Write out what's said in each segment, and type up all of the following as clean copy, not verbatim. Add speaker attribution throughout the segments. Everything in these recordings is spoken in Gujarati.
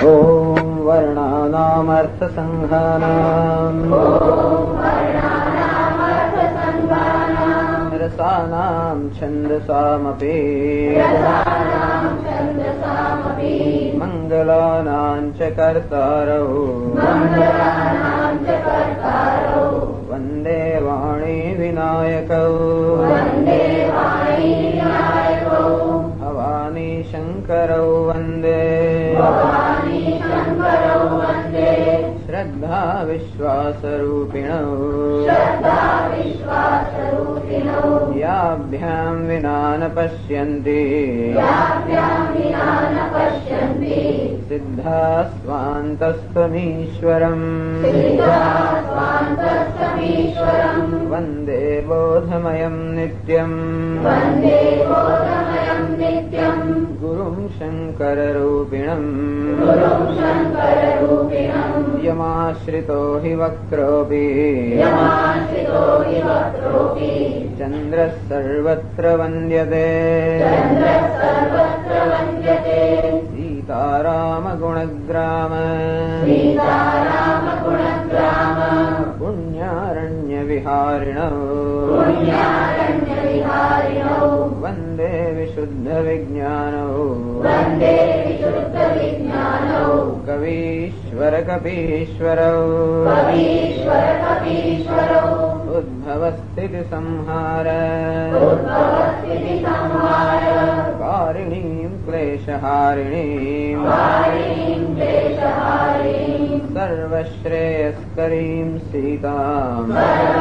Speaker 1: ओम वर्णानामर्थसंघानाम् रसानां छन्दसामपि मंगलानां च कर्तारौ वन्दे वाणी विनायकौ भवानी शंकरौ वन्दे श्रद्धा विश्वासरूपिणौ याभ्यां विना न पश्यन्ति सिद्धा स्वान्तस्त्वमीश्वरम् वन्दे बोधमयं नित्यम् गुरुं शङ्कररूपिणम् यमाश्रितो हि वक्रोऽपि चन्द्रः सर्वत्र वन्द्यते सीतारामगुणग्राम पुण्यारण्यविहारिणौ वन्दे विशुद्धविज्ञानौ कवीश्वरकपीश्वरौ उद्भवस्थितिसंहार कारिणीं क्लेशहारिणीं सर्वश्रेयस्करीं सीताम्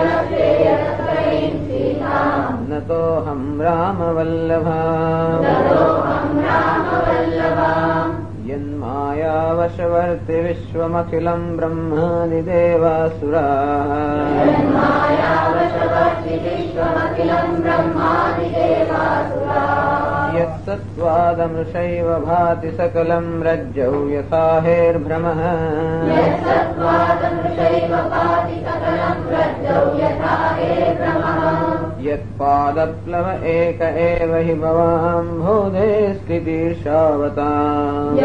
Speaker 1: नतोऽहं रामवल्लभाम् यन्मायावशवर्ति विश्वमखिलं ब्रह्मादिदेवासुराः यत्सत्त्वादमृषैव भाति सकलं रज्जौ यथा हेर्भ्रमः यत्पादप्लव एक एव हि भवाम्भोधे स्थितिर्षावताम्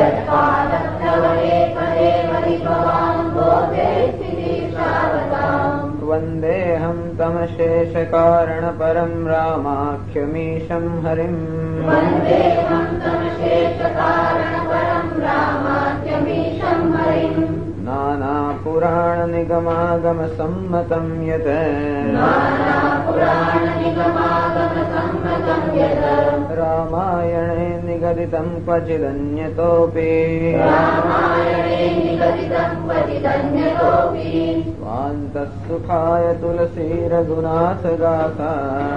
Speaker 1: वन्देऽहं तमशेषकारणपरं रामाख्यमीशं हरिम् नानापुराणनिगमागमसम्मतं यत् रामायणे निगदितं क्वचिदन्यतोऽपि स्वान्तः-सुखाय तुलसी रघुनाथगाथा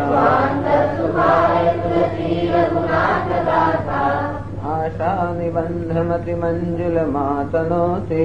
Speaker 1: भाषानिबन्धमतिमञ्जुलमातनोति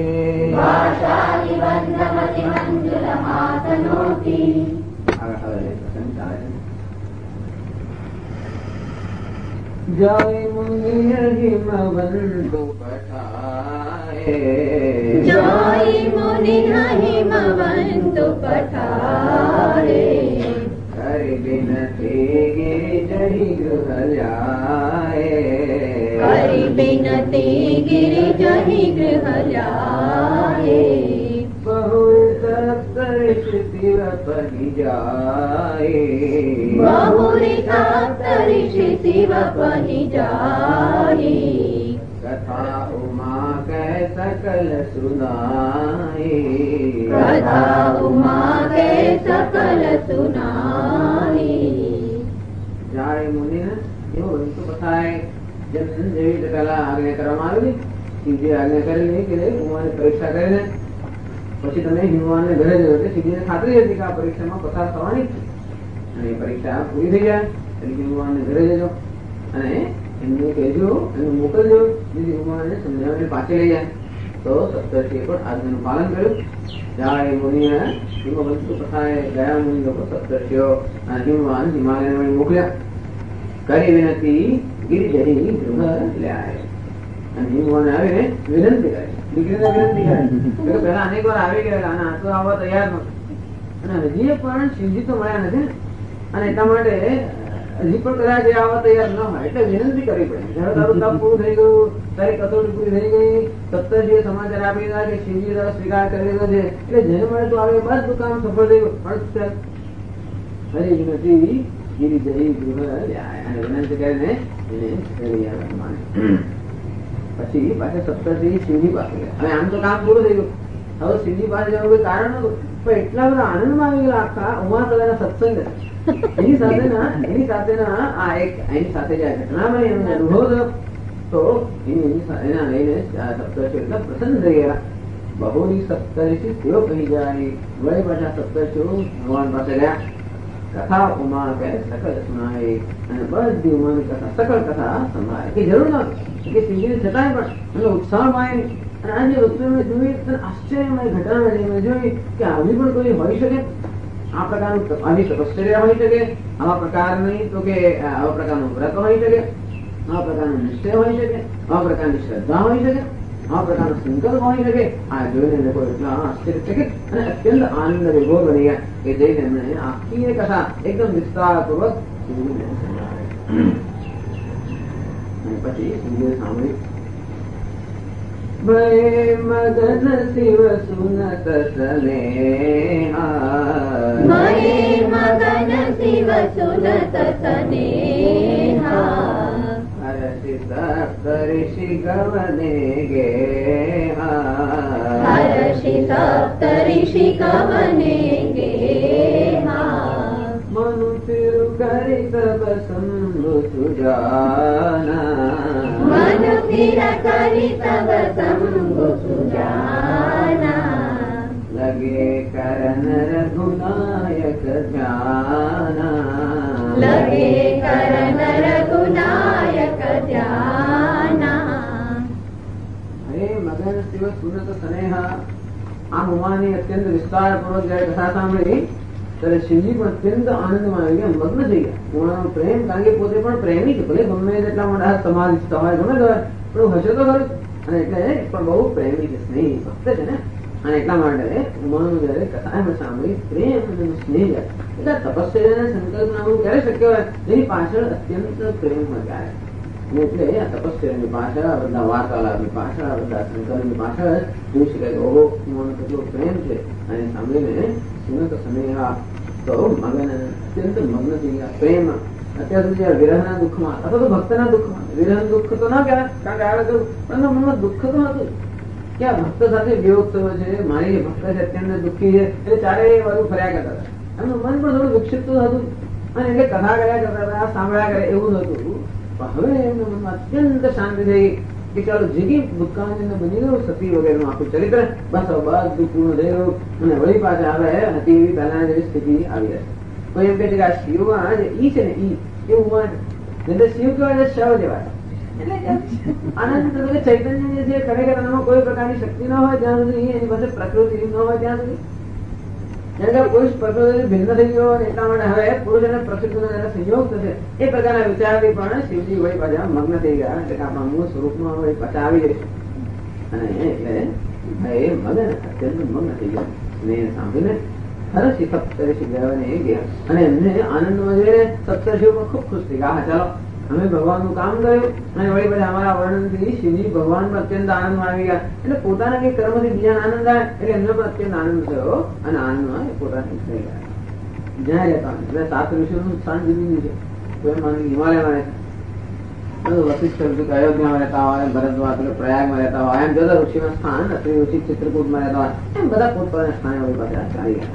Speaker 1: जय मुनि हिमवन्तु पठाए
Speaker 2: जय मुनि हिमवन्तु पठाए
Speaker 1: हरि बिनती गिरिजहि गृह जाए
Speaker 2: हरि बिनती गिरिजहि गृह जाए
Speaker 1: बहुत तरिषि पहि जाए
Speaker 2: बहुरी तरिषि पहि जाए
Speaker 1: कथा उमा कह सकल सुनाए
Speaker 2: कथा उमा के सकल सुनाए
Speaker 1: જાય મુનિને એવો તો પથાય જેમ જેવી પેલા આજ્ઞા કરવામાં આવી સીધી આજ્ઞા કરેલી કે ઉમાની પરીક્ષા કરીને પછી તમે યુવાનને ઘરે જજો એટલે સીધીને ખાતરી હતી કે આ પરીક્ષામાં પસાર થવાની અને એ પરીક્ષા પૂરી થઈ જાય એટલે યુવાનને ઘરે જજો અને એમને કહેજો એનું મોકલજો જેથી યુવાનને સમજાવીને પાછી લઈ જાય તો સપ્તર્ષિએ પણ આજ્ઞાનું પાલન કર્યું જાય મુનિએ હિમવંતુ પથાએ ગયા મુનિ લોકો સપ્તર્ષિઓ અને હિમવાન હિમાલયને મોકલ્યા કરી વિનંતી ગિરિજરી ગૃહ લ્યાય અને હિમવાને આવીને વિનંતી કરી દીકરીને વિનંતી કરી પેલા અનેક વાર આવી ગયેલા અને આ તો આવવા તૈયાર નહોતું અને હજી પણ શિવજી તો મળ્યા નથી અને એટલા માટે હજી પણ કદાચ આવવા તૈયાર ન હોય એટલે વિનંતી કરવી પડે. જયારે તારું તપ પૂરું થઈ ગયું, તારી કસોટી પૂરી થઈ ગઈ, સપ્તર્ષિએ સમાચાર આપી દીધા કે શિવજી તરફ સ્વીકાર કરી લીધો છે, એટલે જેને મળે તો આવે બધું કામ સફળ થયું. હરી નથી ગીરી જઈ અને વિનંતી કરીને પછી પાછા સપ્તર્ષિ શિવજી પાસે ગયા. હવે આમ તો કામ પૂરું થઈ ગયું. હવે શિવજી પાસે જવાનું કોઈ કારણ નતું, પણ એટલા બધા આનંદમાં આવી ગયેલા આખા ઉમા સદાના સત્સંગ એની સાથેના આ એક એની સાથે જે ઘટના બની એનો અનુભવ થયો તો એના લઈને સપ્તર્ષિ એટલા પ્રસન્ન થઈ ગયા. બહુની સપ્તર્ષિ તેઓ કહી જાય. વળી પાછા સપ્તર્ષિઓ ભગવાન પાસે ગયા. કથા ઉમા કે સકલ સુનાય અને બધી ઉમાની કથા સકલ કથા સંભળાય. કે જરૂર નથી કે શિવજી છતાંય પણ એનો ઉત્સાહમાં આવી. અને આજે વસ્તુ મેં જોઈ આશ્ચર્યમય ઘટના મેં જોઈ કે આવી પણ કોઈ હોઈ શકે. આ પ્રકારનું આવી તપશ્ચર્યા હોઈ શકે, આવા પ્રકારની તો કે આવા પ્રકારનું વ્રત હોઈ શકે, આવા પ્રકારનો નિશ્ચય હોઈ શકે, આવા પ્રકારની શ્રદ્ધા હોઈ શકે, આવા પ્રકારનો સંકલ્પ હોઈ શકે. આ જોઈને લોકો એટલા આશ્ચર્યચકિત અને અત્યંત આનંદ વિભોર બની ગયા કે જઈને એમણે આખી એ કથા એકદમ વિસ્તારપૂર્વક અને પછી શિવજીએ સાંભળી. ભય મગન શિવ સુનત સ્નેહા,
Speaker 2: ભય મગન શિવ સુનત સ્નેહા,
Speaker 1: હર્ષિત સપ્તર્ષિ ગવને ગેહા,
Speaker 2: હર્ષિત સપ્તર્ષિ ગવને ગેહા,
Speaker 1: મનુ તિરુ કરી તબ સંભુ સુજાના,
Speaker 2: મનુ તિર કરી તબ સંભુ સુજાના,
Speaker 1: લગે કરન રઘુનાયક ધ્યાના,
Speaker 2: લગે કરન રઘુનાયક ધ્યાના.
Speaker 1: હે મગન શિવ સુનત સ્નેહા. આ ઉમાની અત્યંત વિસ્તારપૂર્વક જયારે કથા સાંભળી ત્યારે શિવજી પણ અત્યંત આનંદમાં આવી ગયા, મગ્ન થઈ ગયા. ઉમાનો પ્રેમ, કારણ કે પોતે પણ પ્રેમી છે, ભલે ગમે તેટલા મોટા સમાધિસ્થ હોય, ગમે તે હોય, પણ હશે તો ખરું. અને એટલે પણ બહુ પ્રેમી છે, સ્નેહી ભક્ત છે ને. અને એટલા માટે ઉમાનું જયારે કથા એમાં સાંભળી પ્રેમ અને સ્નેહ જાય એટલે તપસ્યા સંકલ્પ આવું ક્યારે શક્ય હોય જેની પાછળ અત્યંત પ્રેમ હોય ત્યારે. એટલે આ તપસ્યાની પાછળ આ બધા વાર્તાલાપની પાછળ આ બધા સંકલ્પની પાછળ જોઈ શકાય કે ઓહો ઉમાનો કેટલો પ્રેમ છે. અને સાંભળીને સુનત સ્નેહા તો મગન અત્યંત મગ્ન થઈ ગયા પ્રેમ. અત્યાર સુધી વિરહના દુઃખમાં અથવા તો ભક્તના દુઃખમાં, વિરહ દુઃખ તો ના કહેવાય કારણ કે આ બધું પણ મનમાં દુઃખ તો હતું કે આ ભક્ત સાથે વિયોગ થયો છે, મારી ભક્ત છે અત્યંત દુઃખી છે, એટલે ચારે બાજુ ફર્યા કરતા હતા. એમનું મન પણ થોડું વિક્ષિપ્ત હતું અને એટલે કથા કર્યા કરતા હતા, સાંભળ્યા કરે એવું નતું. પણ હવે એમના મનમાં અત્યંત શાંતિ થઈ કે ચાલો જે કઈ ભૂતકાળની અંદર બની ગયું સતી વગેરેનું આખું ચરિત્ર બસ બધું પૂર્ણ થઈ ગયું અને વળી પાછા આવે હતી એવી પહેલા જેવી સ્થિતિ આવી રહે. કોઈ એમ કહે છે કે આ શિવમાં જે ઈ છે ને ઈ એવું શિવ કહેવાય શવ જેવાય. એટલે આનંદ ચૈતન્ય જે ખરેખર એનામાં કોઈ પ્રકારની શક્તિ ન હોય ત્યાં સુધી, એની પાસે પ્રકૃતિ ન હોય ત્યાં સુધી, પુરુષ પ્રકૃતિ ભિન્ન થઈ ગયો એટલા માટે હવે પુરુષ અને પ્રકૃતિનો સંયોગ થશે એ પ્રકારના વિચારથી પણ શિવજી વળી પાછા મગ્ન થઈ ગયા. એટલે આપણા મૂળ સ્વરૂપમાં વળી પાછા આવી જશે. અને એટલે એ મગન અત્યંત મગ્ન થઈ ગયા. અને સાંભળીને હર્ષિ સપ્તર્ષિ ગવને ગયા અને એમને આનંદમાં જોઈને સપ્તર્ષિઓ પણ ખૂબ ખુશ થઈ ગયા. હા ચાલો અમે ભગવાનનું કામ કર્યું અને વળી પછી અમારા વર્ણનથી શિવજી ભગવાન પણ અત્યંત આનંદમાં આવી ગયા. એટલે પોતાના કઈ કર્મથી બીજાને આનંદ આવે એટલે એમને પણ અત્યંત આનંદ થયો અને આનંદમાં પોતાને થઈ ગયા. જ્યાં રહેતા એટલે 7 ઋષિઓનું સ્થાન જુદું છે. કોઈ માની હિમાલયમાં રહેતા, વશિષ્ઠ અયોધ્યામાં રહેતા હોય, ભરતમાં પ્રયાગમાં રહેતા હોય, એમ જુદા ઋષિમાં સ્થાન, અત્રે ઋષિ ચિત્રકૂટમાં રહેતા હોય, એમ બધા પોતપોતાના સ્થાને વળી પાછા ચાલી ગયા.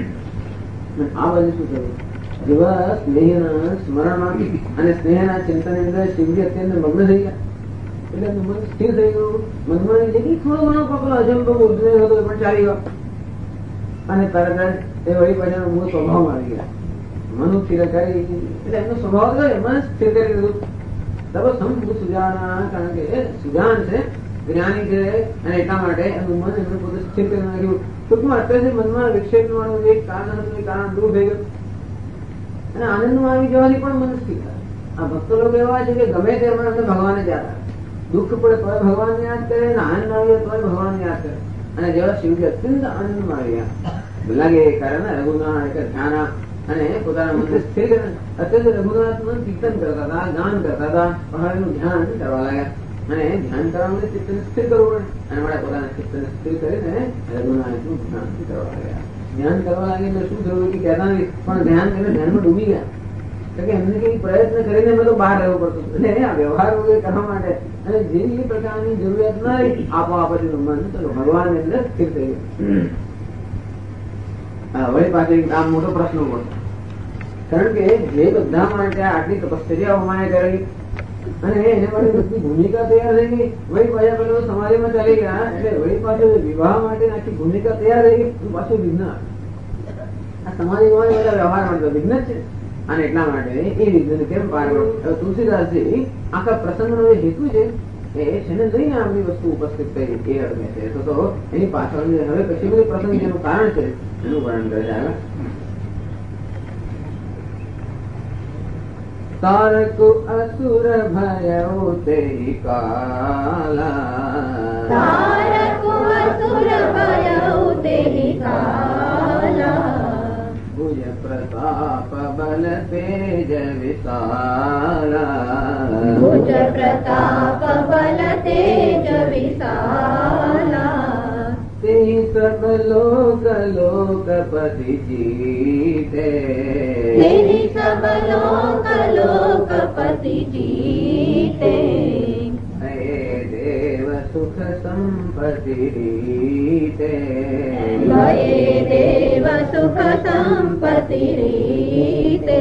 Speaker 1: આ બાજુ શું થયું? જેવા સ્નેહના સ્મરણમાં અને સ્નેહના ચિંતન અંદર શિવજી અત્યંત મગ્ન થઈ ગયા. એટલે મન સ્થિર થઈ ગયું. મનમાં જે થોડો ઘણો પકડો અજંબો ઉદ્રેક હતો પણ ચાલી ગયો અને તરત જ એ વળી પાછળ મૂળ સ્વભાવમાં આવી ગયા. મન સ્થિર કરી એટલે એમનો સ્વભાવ ગયો, મન સ્થિર કરી દીધું. તબ સંભુ સુજાના, કારણ કે એ સુજાન છે, જ્ઞાની છે અને એટલા માટે એનું મન એમને પોતે સ્થિર કરી નાખ્યું. ટૂંકમાં અત્યારે મનમાં વિક્ષેપ નું જે કારણ હતું એ કારણ દૂર થઈ ગયું અને આનંદમાં આવી જવાની પણ મન સ્થિર થાય. આ ભક્તો લોકો એવા છે કે ગમે તે એમને ભગવાન જ યાદ આવે, દુઃખ પડે તોય ભગવાન યાદ કરે અને આનંદ આવે તોય ભગવાન યાદ કરે. અને જેવા શિવજી અત્યંત આનંદમાં આવી ગયા લાગે કારણ રઘુનાથ ધ્યાન અને પોતાના મનને સ્થિર કરે. અત્યંત રઘુનાથ મન કીર્તન કરતા હતા, ગાન કરતા હતા, પહાડનું ધ્યાન કરવા લાગ્યા. અને ધ્યાન કરવા માટે ચિત્તને સ્થિર કરવું પડે અને મારા પોતાના ચિત્તને સ્થિર કરીને રઘુનાથનું ધ્યાન કરવા લાગ્યા. ધ્યાન કરવા લાગે એટલે શું થયું કે કહેતા નથી પણ ધ્યાન કરીને ધ્યાનમાં ડૂબી ગયા. કે એમને કઈ પ્રયત્ન કરીને અમે તો બહાર રહેવું પડતું અને આ વ્યવહાર કરવા માટે અને જે પ્રકારની જરૂરિયાત ના રહી આપોઆપ જ રમવાનું ચલો ભગવાન અંદર સ્થિર થઈ ગયું. હવે પાછો આ મોટો પ્રશ્ન ઉભો કારણ કે જે બધા માટે આટલી તપશ્ચર્યા અમારે કરેલી અને એને માટે બધી ભૂમિકા તૈયાર થઈ ગઈ. વળી પાછા પેલો સમાધિમાં ચાલી ગયા એટલે વળી પાછો વિવાહ માટે આખી ભૂમિકા તૈયાર થઈ ગઈ. પાછું વિઘ્ન આ સમાધિમાં બધા વ્યવહાર માટે વિઘ્ન જ છે અને એટલા માટે એ વિઘ્ન કેમ પાર પડે. તુલસીદાસજી આખા પ્રસંગનો જે હેતુ છે એ છે ને લઈને આપણી વસ્તુ ઉપસ્થિત કરી એ અર્થે છે. તો એની પાછળ હવે કશી બધી પ્રસંગ જેનું કારણ છે એનું વર્ણન કરે છે. તારક અસુર ભયો તે કાલા
Speaker 2: તારક અસુર ભયો તે કાલા
Speaker 1: ભુજ પ્રતાપ બલ તેજ વિશાલા
Speaker 2: ભુજ પ્રતાપ બલ તેજ વિશાલા
Speaker 1: તે સબ લોકપતિ જીતે
Speaker 2: તેરી સબ લોકપતિ જીતે
Speaker 1: હે દેવ સુખ સંપત્તિ રીતે
Speaker 2: લયે દેવ સુખ સંપત્તિ રીતે.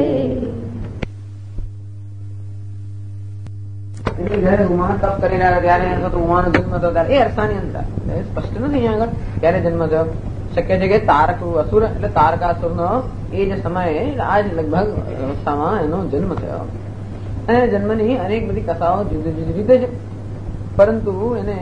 Speaker 1: જયારે ઉમા તપ કરી રહ્યા ત્યારે ઉમાનો જન્મ થયો ત્યારે એ અરસાની અંદર સ્પષ્ટ નથી અહીંયા આગળ ક્યારે જન્મ થયો. શક્ય છે કે તારક અસુર એટલે તારકાસુર નો એ જે સમયે આજ લગભગ અવસ્થામાં એનો જન્મ થયો અને જન્મની અનેક બધી કથાઓ જુદી જુદી રીતે છે. પરંતુ એને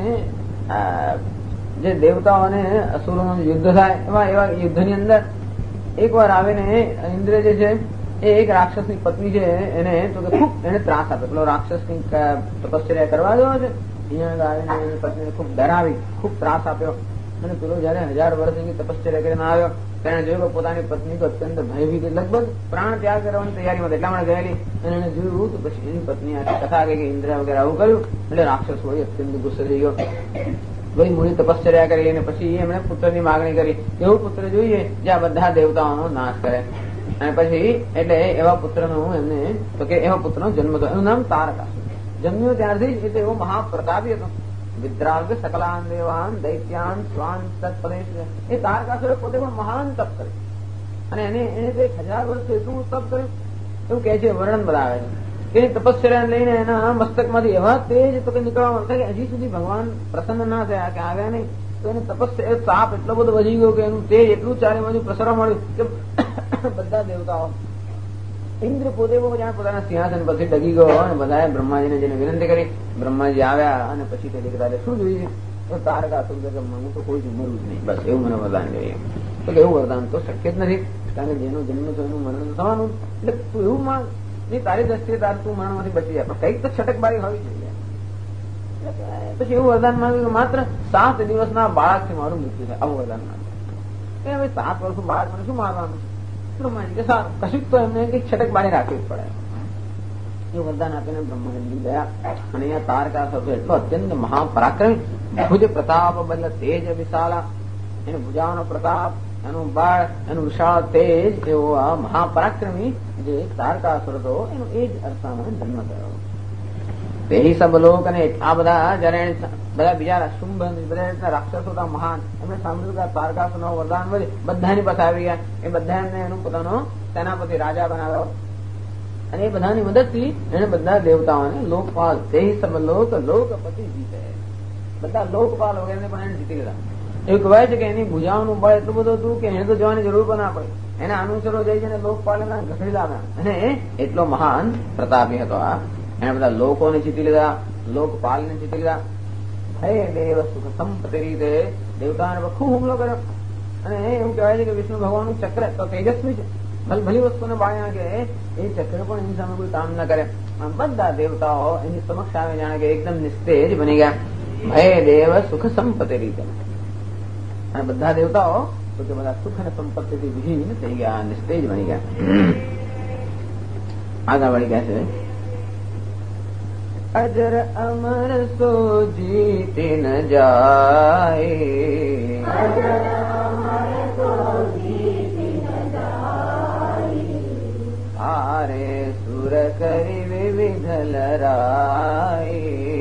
Speaker 1: જે દેવતાઓ અને અસુરો નું યુદ્ધ થાય એવા યુદ્ધની અંદર એક વાર આવીને ઇન્દ્ર જે છે એ એક રાક્ષસ ની પત્ની છે એને તો કે ખૂબ એને ત્રાસ આપ્યો. પેલો રાક્ષસ ની તપશ્ચર્યા કરવા દેવો છે અહીંયા આવીને એની પત્નીને ખૂબ ડરાવી ખૂબ ત્રાસ આપ્યો અને પેલો જયારે 1000 વર્ષની તપશ્ચર્યા કરીને આવ્યો તેને જોયું કે પોતાની પત્ની તો અત્યંત ભયભીત લગભગ પ્રાણ ત્યાગ કરવાની તૈયારીમાં એટલા માટે ગયેલી અને એને જોયું તો પછી એની પત્ની આખી કથા કે ઇન્દ્ર વગેરે આવું કર્યું એટલે રાક્ષસ વળી અત્યંત ગુસ્સે થઈ ગયો. ભાઈ મુનિ તપશ્ચર્યા કરી અને પછી એમણે પુત્રની માગણી કરી એવું પુત્ર જોઈએ જે આ બધા દેવતાઓનો નાશ કરે અને પછી એટલે એવા પુત્રનું એમને તો કે એવા પુત્રનો જન્મ થયો. એનું નામ તારકાસુર. જન્મ્યો ત્યારથી જ એ મહાપ્રતાપી હતો. વિદ્રાવ્ય સકલાન દેવાન દૈત્યાન સ્વાન તત્પદેશ એ તારકાસુરે પોતે પણ મહાન તપ કર્યું અને એને 1000 વર્ષ એટલું તપ કર્યું એવું કહે છે. વર્ણન બતાવે છે કે તપશ્ચર્યા લઈને એના મસ્તકમાંથી એવા તેજ તો કે નીકળવા કે હજી સુધી ભગવાન પ્રસન્ન ના થયા કે આવ્યા નહીં તો એને તપશ્ચર્યા તાપ એટલો બધો વધી ગયો કે એનું તેજ એટલું ચારે બાજુ પ્રસરવા મળ્યું કે બધા દેવતાઓ ઇન્દ્ર પોતે જાણે પોતાના સિંહાસન પરથી ડગી ગયો અને બધાએ બ્રહ્માજીને જેને વિનંતી કરી. બ્રહ્માજી આવ્યા અને પછી તે તારે શું જોઈએ તો તારકાસુર કે મને તો કોઈ મરવું જ નહીં બસ એવું મને વરદાન જોઈએ. તો એવું વરદાન તો શક્ય જ નથી કારણ કે જેનો જન્મ થયો એનું મરણ થવાનું એટલે તું એવું માંગ નહીં તારી દ્રષ્ટિએ તાર તું મરણમાંથી બચી જાય પણ કઈક તો છટકબારી હોવી જોઈએ. પછી એવું વરદાન માંગ્યું કે માત્ર 7 દિવસના બાળકથી મારું મૃત્યુ થાય આવું વરદાન માંગ્યું. હવે 7 વર્ષનું બાળક મને શું મારવાનું કે સારું કશું તો એમને કઈક છટકબારી રાખવી જ પડે એવું વરદાન આપીને બ્રહ્માનંદી ગયા. અને અહીંયા તારકાસુર એટલો અત્યંત મહાપરાક્રમી ભુજ પ્રતાપ બલ તેજ વિશાલા એનો ભુજાનો પ્રતાપ એનું બળ એનું વિશાળ તેજ એવો આ મહાપરાક્રમી જે તારકાસુર હતો એનો એ જ અરસામાં જન્મ થયો. તેહી સબ લોક અને આ બધા જયારે બધા બીજા શુંભ બધા રાક્ષસો હતા મહાન એમને સાંભળ્યું કે તારકાસુર નો વરદાન વધે બધાની પાસે આવી ગયા. એ બધા એમને એનું પોતાનો સેનાપતિ રાજા બનાવ્યો અને એ બધાની મદદથી એને બધા દેવતાઓને લોકપાલ તેહી સબ લોક લોકપતિ જીતે બધા લોકપાલ વગેરે પણ એને જીતી લીધા. એવું કહેવાય છે કે એની ભુજાઓનું બળ એટલું બધું હતું કે એને તો જવાની જરૂર પણ ના પડી. એના અનુસરો જઈ છે લોકપાલ ઘસડી લાવ્યા અને એટલો મહાન પ્રતાપી હતો આ. એને બધા લોકોને જીતી લીધા લોકપાલને જીતી લીધા. હે દેવ સુખ સંપત્તિ રીતે દેવતાને ખૂબ હુમલો કર્યો અને એવું કહેવાય છે કે વિષ્ણુ ભગવાનનું ચક્ર તો તેજસ્વી છે ભલી વસ્તુને બાળ્યા કે એ ચક્ર પણ એની સામે કોઈ કામ ન કરે. બધા દેવતાઓ એની સમક્ષ આવે જાણે કે એકદમ નિસ્તેજ બની ગયા. ભય દેવ સુખ સંપત્તિ રીતે અને બધા દેવતાઓ તો કે બધા સુખ અને સંપત્તિથી વિહીન થઈ ગયા નિસ્તેજ બની ગયા. આગળ વળી ગયા છે अजर अमर सो जीत न जाए,
Speaker 2: अजर अमर सो जीत न जाए।
Speaker 1: हारे सुर करि विविध लराए,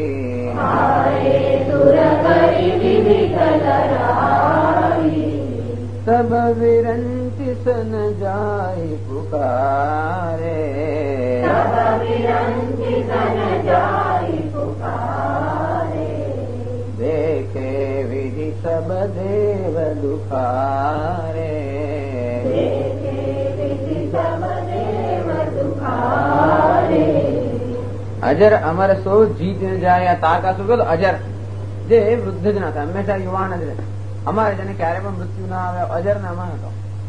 Speaker 2: हारे सुर करि विविध लराए।
Speaker 1: सब विरंचि सन जाय पुकारे,
Speaker 2: सब विरंचि सन जाय पुकारे।
Speaker 1: देखे विधि सब देव दुखारे,
Speaker 2: देखे विधि सब देव दुखारे।
Speaker 1: અજર અમર સો જીત ન જાય. તારકાસુર બોલો અજર, જે વૃદ્ધ જ ના થાય, હંમેશા યુવાન જ રહે. અમારે જેને ક્યારે પણ મૃત્યુ ના આવે, અજર નામાં હતો.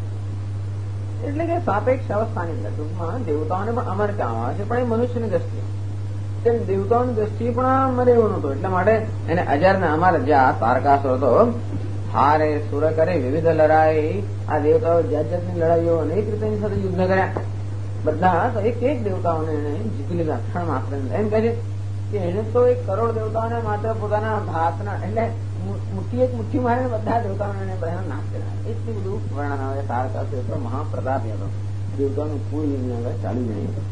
Speaker 1: એટલે કે સાપેક્ષ અવસ્થાની અંદર ટૂંકમાં દેવતાઓને પણ અમર કહેવામાં આવે છે, પણ એ મનુષ્યની દ્રષ્ટિએ, તેમ દેવતાઓની દ્રષ્ટિએ પણ મરે એવું નહોતું. એટલા માટે એને અજર ને અમર, જે આ તારકાસુર હતો, હારે સુર કરે વિવિધ લડાઈ. આ દેવતાઓ જાત જાતની લડાઈઓ અનેક રીતે એની સાથે યુદ્ધ કર્યા. બધા તો એક એક દેવતાઓને એને જીતી લીધા ક્ષણ માત્ર. એમ કહે છે કે એને તો 1 કરોડ દેવતાઓને માત્ર પોતાના હાથના, એટલે મુઠ્ઠી મારીને બધા દેવતાઓને એને બધાનો નાશ કર્યા. એટલું બધું વર્ણન આવે. તારકાસુર તો મહાપ્રતાપી હતો, દેવતાઓનું કોઈ આગળ ચાલી નહીં.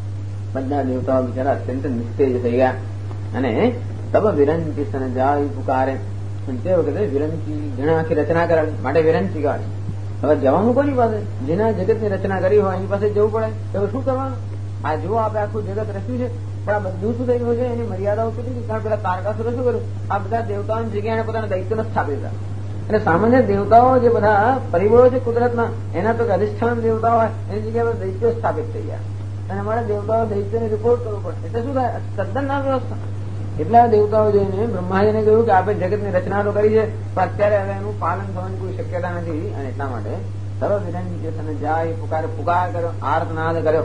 Speaker 1: બધા દેવતાઓ બિચારા અત્યંત નિસ્તેજ થઈ ગયા. અને તબ વિરંચી સન જાય પુકારે. તે વખતે વિરંચી ઘણા આખી રચના કરાવી માટે વિરંચી ગાળી. હવે જવાનું કોની પાસે? જેના જગતની રચના કરી હોય એની પાસે જવું પડે. તો શું કરવાનું? આ જુઓ, આપણે આખું જગત રચ્યું છે, પણ આ બધું શું થઈ ગયું છે, એની મર્યાદાઓ કેટલી છે. કારણ પેલા તારકાસુરે શું કર્યું? આ બધા દેવતાઓની જગ્યાએ પોતાના દૈત્યને સ્થાપી દીધા. અને સામાન્ય દેવતાઓ જે બધા પરિબળો છે કુદરતના, એના તો અધિષ્ઠાન દેવતાઓ હોય, એની જગ્યાએ દૈત્યો સ્થાપિત થઈ ગયા. અને અમારા દેવતાઓ દૈત્યને રિપોર્ટ કરવો પડે. એટલે શું થાય? તદ્દન ના વ્યવસ્થા. એટલા દેવતાઓ જોઈને બ્રહ્માજીને કહ્યું કે આપણે જગતની રચના તો કરી છે, પણ અત્યારે હવે એનું પાલન થવાની કોઈ શક્યતા નથી. અને એટલા માટે સર્વ વિરંચી જાય પુકાર કર્યો, આર્તનાદ કર્યો.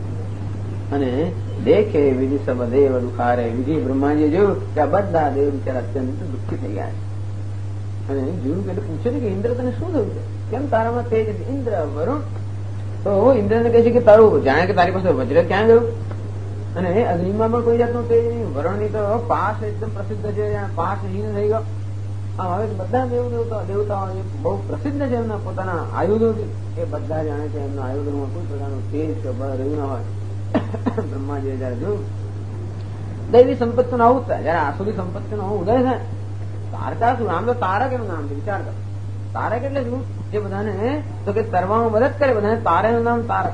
Speaker 1: અને દેખે વિધિ સબ દેવ દુખારે. વિધિ બ્રહ્માજીએ જોયું કે આ બધા દેવ બિચારા અત્યંત દુઃખી થઈ ગયા છે. અને જોયું કે પૂછ્યું કે ઇન્દ્ર તને શું થયું છે? કેમ તારામાં તેજ? ઇન્દ્ર વરુણ તો ઇન્દ્રને કહે છે કે તારું જાણે કે તારી પાસે વજ્ર ક્યાં ગયું? અને અગ્નિમાં પણ કોઈ જાતનું તેજ નહીં. વરુણની તો પાસ એકદમ પ્રસિદ્ધ છે, પાસહીન થઈ ગયો. આમ હવે બધા દેવતાઓ બહુ પ્રસિદ્ધ છે એમના પોતાના આયુધોથી. એ બધા જાણે છે એમના આયુધોમાં કોઈ પ્રકારનું તેજ કે બળ રહ્યું ના હોય. બ્રહ્માજીએ જયારે જોયું, દૈવી સંપત્તિનો આવું થાય, જયારે આસુરી સંપત્તિનો ઉદય થાય. તારકાસુર, આમ તો તારક એનું નામ છે, વિચાર કરો. તારક એટલે શું? જે બધાને તો કે તરવામાં મદદ કરે, બધાને તારે એનું નામ તારક.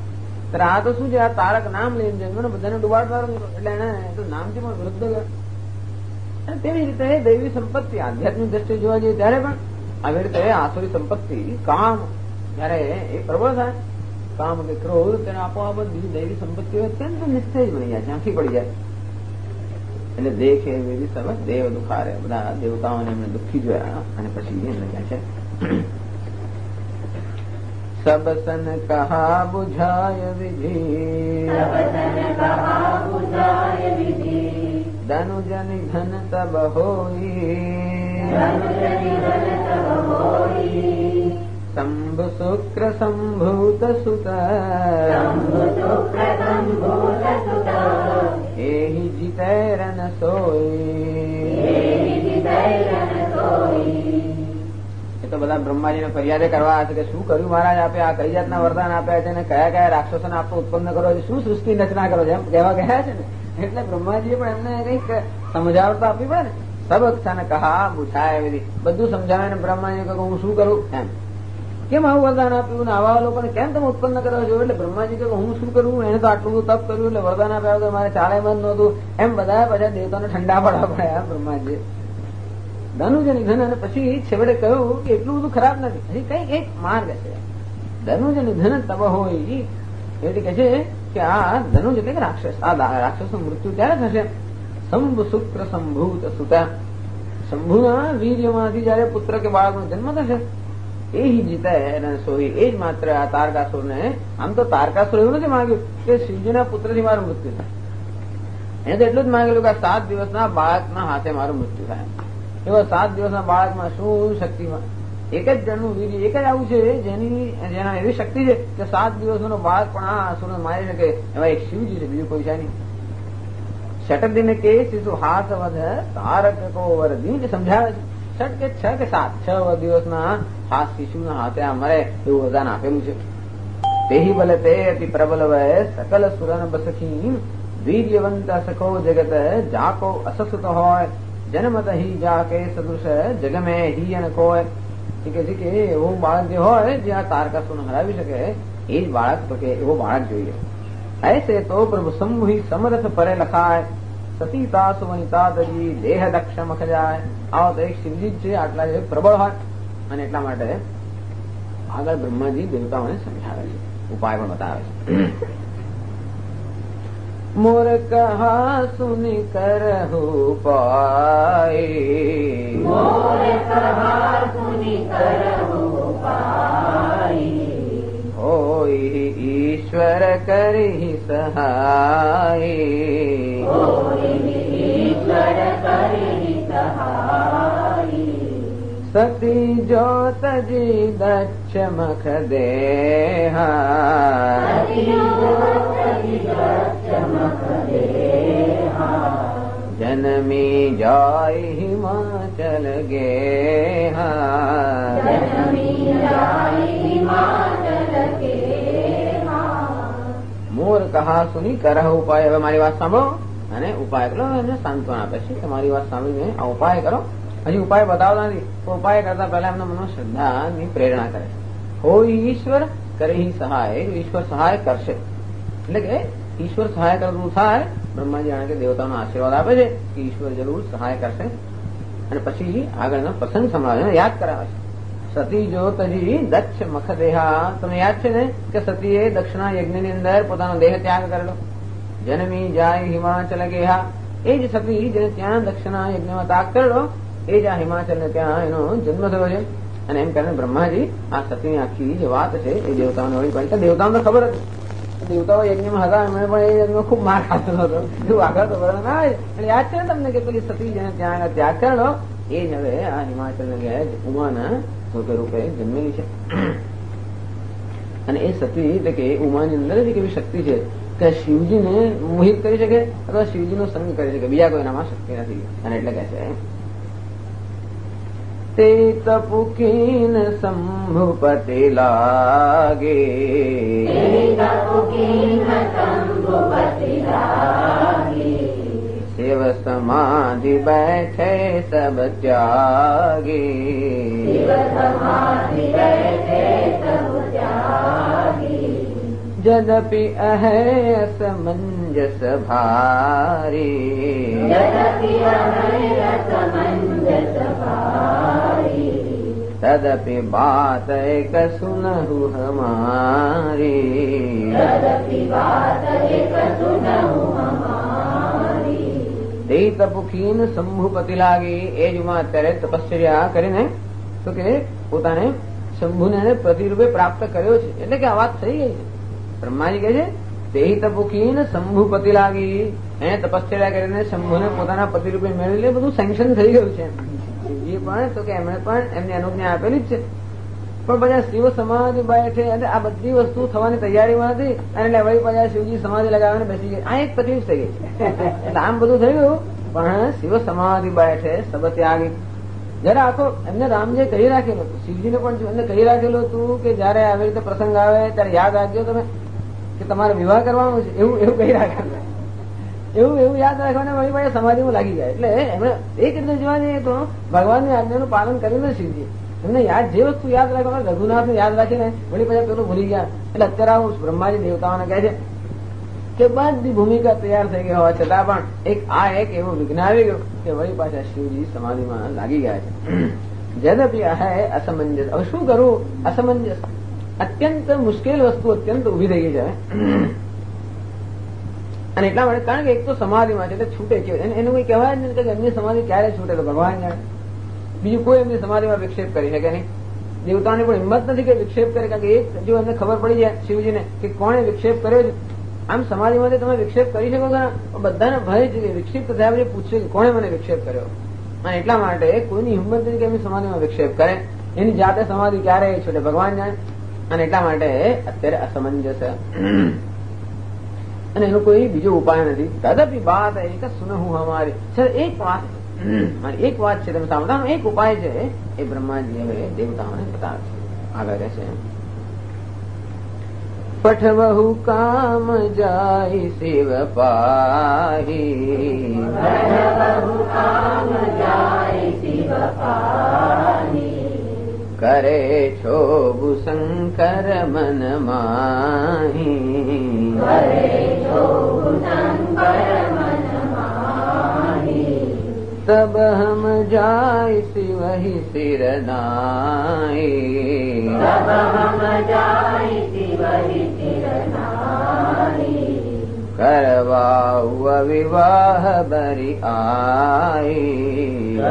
Speaker 1: આ તો શું છે? આ તારક નામ લઈને જાય બધાને ડુબાડવાનો, એટલે એને તો નામથી પણ વિરુદ્ધ ગયો. અને તેવી રીતે દૈવી સંપત્તિ આધ્યાત્મિક દ્રષ્ટિએ જોવા જઈએ ત્યારે પણ આવી રીતે આસુરી સંપત્તિ, કામ જયારે એ પ્રબળ થાય, કામ કે ક્રોધ, તેને આપોઆપ બીજી દૈવી સંપત્તિઓ અત્યંત નિસ્તેજ બની જાય, ઝાંખી પડી જાય. એટલે દેખે વેદી સબ દેવ દુખારે. બધા દેવતાઓને એમને દુઃખી જોયા. અને પછી એમને કહે છે સબ સન કહા બુઝાય વિધિ, ધનુજ નિધન તબ હોઈ, શંભુ શુક્ર સંભૂત સુત, એહી જીતૈરન સોઈ. એ તો બધા બ્રહ્માજીને ફરિયાદે કરવા છે કે શું કર્યું મહારાજ આપે, આ કઈ જાતના વરદાન આપ્યા છે, અને કયા કયા રાક્ષસોને આપો ઉત્પન્ન કરો છો, શું સૃષ્ટિ રચના કરો છો, એમ કહેવા ગયા છે ને. એટલે બ્રહ્માજીએ પણ એમને કઈક સમજાવતા આપવી પડે ને. સબ અક્ષાને કહા બુઝાય વિધિ, બધું સમજાવે ને બ્રહ્માજીએ કહ્યું હું શું કરું એમ. કેમ આવું વરદાન આપ્યું ને આવા લોકોને કેમ તમે ઉત્પન્ન કરો છો? એટલે બ્રહ્માજી કહે હું શું કરું, એને તો આટલું તપ કર્યું, એટલે વરદાન આપ્યા વગર મારે ચાલે મન નહોતું. એમ બધા દેવતાને ઠંડા પડવા પડ્યા બ્રહ્માજી. ધનુજ નિધન. અને પછી છેવટે કહ્યું કે એટલું બધું ખરાબ નથી, હજી કઈ એક માર્ગ છે. ધનુજ નિધન તબ હોય એટલે કે છે કે આ ધનુજ એટલે કે રાક્ષસ, આ રાક્ષસનું મૃત્યુ ત્યારે થશે. શંભુ શુક્ર સંભૂત સુતા. શંભુના વીર્યમાંથી જયારે પુત્ર કે બાળકનો જન્મ થશે, એ જીતાય સોઈ. એ જ માત્ર આ તારકાસુરને, આમ તો તારકાસુર એવું નથી માંગ્યું કે શિવજીના પુત્રથી મારું મૃત્યુ થાય, એને તો એટલું જ માંગેલું કે 7 દિવસના બાળકના હાથે મારું મૃત્યુ થાય. એવા 7 દિવસના બાળકમાં શું શક્તિમાં એક જ જણનું વીર્ય, એક જ આવું છે જેના એવી શક્તિ છે કે 7 દિવસનો બાળક પણ આ અસુરને મારી શકે. એવા એક શિવજી છે, બીજું કોઈ છે નહીં. छठ दिन के शिशु हाथ वध तारक को वर दीन समझावे છે. છઠ કે 6 કે 7 6 દિવસના હાથ શિશુના હાથે આ મરે એવું વરદાન આપેલું છે. તેહી બલ તે અતિ પ્રબલ વય સકલ સુરન બસખી વીર્યવંત સખો જગત જાકો અસસુત હોય જન્મત હી જાકે સદૃશ જગ में ही અન કોઈ. કે એવું બાળક જે હોય જે આ તારકાસુરને હરાવી શકે એ જ બાળક, તો કે એવો બાળક જોઈએ. ऐसे तो प्रभु शंभु ही समर्थ परे लखाय सतीता सुवनिता દજી દેહ દક્ષ મખ જાય. આવો તો એક શિવજી છે, આટલા જે પ્રબળ હોય અને એટલા માટે આગળ બ્રહ્માજી દેવતાઓને સમજાવે છે, ઉપાય પણ બતાવે છે. મોર કહા સુની કરહુ પાય,
Speaker 2: મોર કહા સુની કરહુ પાય,
Speaker 1: होई ईश्वर करहि सहाय,
Speaker 2: होई ईश्वर करहि सहाय.
Speaker 1: सती ज्योत जी दक्ष मख देहा,
Speaker 2: सती ज्योत जी दक्ष मख देहा,
Speaker 1: जन्मी जाय हिमाचल गेहा,
Speaker 2: जन्मी जाय हिमाचल गेहा.
Speaker 1: મોર કહા સુની કરહ ઉપાય. હવે મારી વાત સાંભળો અને ઉપાય કરો. એમને સાંત્વના આપે છે કે મારી વાત સાંભળીને આ ઉપાય કરો. હજી ઉપાય બતાવતા નથી, તો ઉપાય કરતા પહેલા એમના મનમાં શ્રદ્ધાની પ્રેરણા કરે છે. હોય ઈશ્વર કરે સહાય, ઈશ્વર સહાય કરશે. એટલે કે ઈશ્વર સહાય કરતું થાય. બ્રહ્માજી જાણે કે દેવતાનો આશીર્વાદ આપે છે કે ઈશ્વર જરૂર સહાય કરશે. અને પછી આગળનો પ્રસંગ સંભળાવે, યાદ કરાવે છે. સતી જ્યોતજી દક્ષ મખ દેહા. તમને યાદ છે ને કે સતીએ દક્ષના યજ્ઞની અંદર પોતાનો દેહ ત્યાગ કરેલો. જન્મી જાય હિમાચલ ગેહા. એ જ સતી જેને ત્યાં દક્ષના યજ્ઞમાં ત્યાગ કરેલો એ જ આ હિમાચલ ને ત્યાં એનો જન્મ થયો છે. અને એમ કરીને બ્રહ્માજી આ સતીની આખી જે વાત છે એ દેવતાઓને વળી પડી. દેવતાઓને ખબર હતી, દેવતાઓ યજ્ઞમાં હતા, એમણે પણ એ યજ્ઞમાં ખૂબ માર ખાધેલો હતો. એવું આગળ તો બરાબર ના આવે. એટલે યાદ છે ને તમને કે પેલી સતી જેને ત્યાં ત્યાગ કરેલો એ જ હવે આ હિમાચલ ને ગયા ઉમાના રૂપે જન્મેલી છે. અને એ સતી એટલે કે ઉમાની અંદર જ એક એવી શક્તિ છે કે શિવજીને મોહિત કરી શકે અથવા શિવજીનો સંગ કરી શકે, બીજા કોઈ એનામાં શક્તિ નથી. અને એટલે કહે છે તે તપુકીન શંભુપતિ લાગે, શિવ સમાધિ બેઠે સબ ત્યાગે, जदपि अहै असमंजस भारी, तदपि बात एक सुनहु हमारी, તે તપુખીન શંભુપતિ લાગી. એ જ માં અત્યારે તપશ્ચર્યા કરીને તો કે પોતાને શંભુને પ્રતિરૂપે પ્રાપ્ત કર્યો છે. એટલે કે આ વાત થઈ ગઈ છે. બ્રહ્માજી કહે છે તે તપુખીન શંભુપતિ લાગી. એને તપશ્ચર્યા કરીને શંભુને પોતાના પતિરૂપે મેળવી, બધું સેન્કશન થઈ ગયું છે. એ પણ તો કે એમણે પણ એમની અનુજ્ઞા આપેલી જ છે. પણ બધા શિવ સમાધિ બેઠે અને આ બધી વસ્તુ થવાની તૈયારીમાં હતી અને એટલે વળી પાછા શિવજી સમાધિ લગાવીને બેસી ગયા. આ એક તકલીફ થઈ ગઈ. એટલે આમ બધું થઈ ગયું, પણ શિવ સમાધિ બેઠે સબ ત્યાગી. જયારે આખો એમને રામજે કહી રાખેલું હતું, શિવજીને પણ એમને કહી રાખેલું હતું કે જયારે આવી રીતે પ્રસંગ આવે ત્યારે યાદ રાખજો તમે કે તમારે વિવાહ કરવાનો છે. એવું કહી રાખેલું. એવું યાદ રાખવાને વળી પાછા સમાધિમાં લાગી જાય. એટલે એમણે એક રીતે જોવા જઈએ તો ભગવાનની આજ્ઞાનું પાલન કર્યું શિવજી. એમને યાદ જે વસ્તુ યાદ રાખવાનું રઘુનાથને યાદ રાખીને વળી પાછા પેલું ભૂલી ગયા. એટલે અત્યારે આવું બ્રહ્માજી દેવતાઓને કહે છે કે બધી ભૂમિકા તૈયાર થઈ ગઈ હોવા છતાં પણ એક એવું વિઘ્ન આવી ગયું કે વળી પાછા શિવજી સમાધિમાં લાગી ગયા છે. જદપી હે અસમંજસ. હવે શું કરવું? અસમંજસ અત્યંત મુશ્કેલ વસ્તુ અત્યંત ઉભી થઈ ગઈ છે. અને એટલા માટે કારણ કે એક તો સમાધિમાં છે એટલે છૂટે કેવું એનું કોઈ કહેવાય જ નથી કે એમની સમાધિ ક્યારે છૂટે તો ભગવાન જાણે. બીજું કોઈ એમની સમાધિમાં વિક્ષેપ કરી શકે નહીં. દેવતાઓની પણ હિંમત નથી કે વિક્ષેપ કરે, કારણ કે એક જો એમને ખબર પડી જાય શિવજીને કે કોણે વિક્ષેપ કર્યો છે. આમ સમાધિમાંથી તમે વિક્ષેપ કરી શકો છો, બધાને ભય છે કે વિક્ષેપ થયા પછી પૂછશે કે કોણે મને વિક્ષેપ કર્યો. અને એટલા માટે કોઈની હિંમત નથી કે એમની સમાધિમાં વિક્ષેપ કરે. એની જાતે સમાધિ ક્યારે છૂટે ભગવાન જાણે. અને એટલા માટે અત્યારે અસમંજસ અને એનો કોઈ બીજો ઉપાય નથી. તદપી બાત એક સુનહું હમારી, એક વાત મારી એક વાત છે તમે સાંભળવાનો એક ઉપાય છે એ બ્રહ્માજી હવે દેવતાઓને બતાવે છે. આગળ કહે છે પઠવહુ કામ જાય શિવ પાહી, કરે છોભુ શંકર મન માહી, तब हम जाय शिव ही सिर नाई, करवाऊ विवाह बरी आई,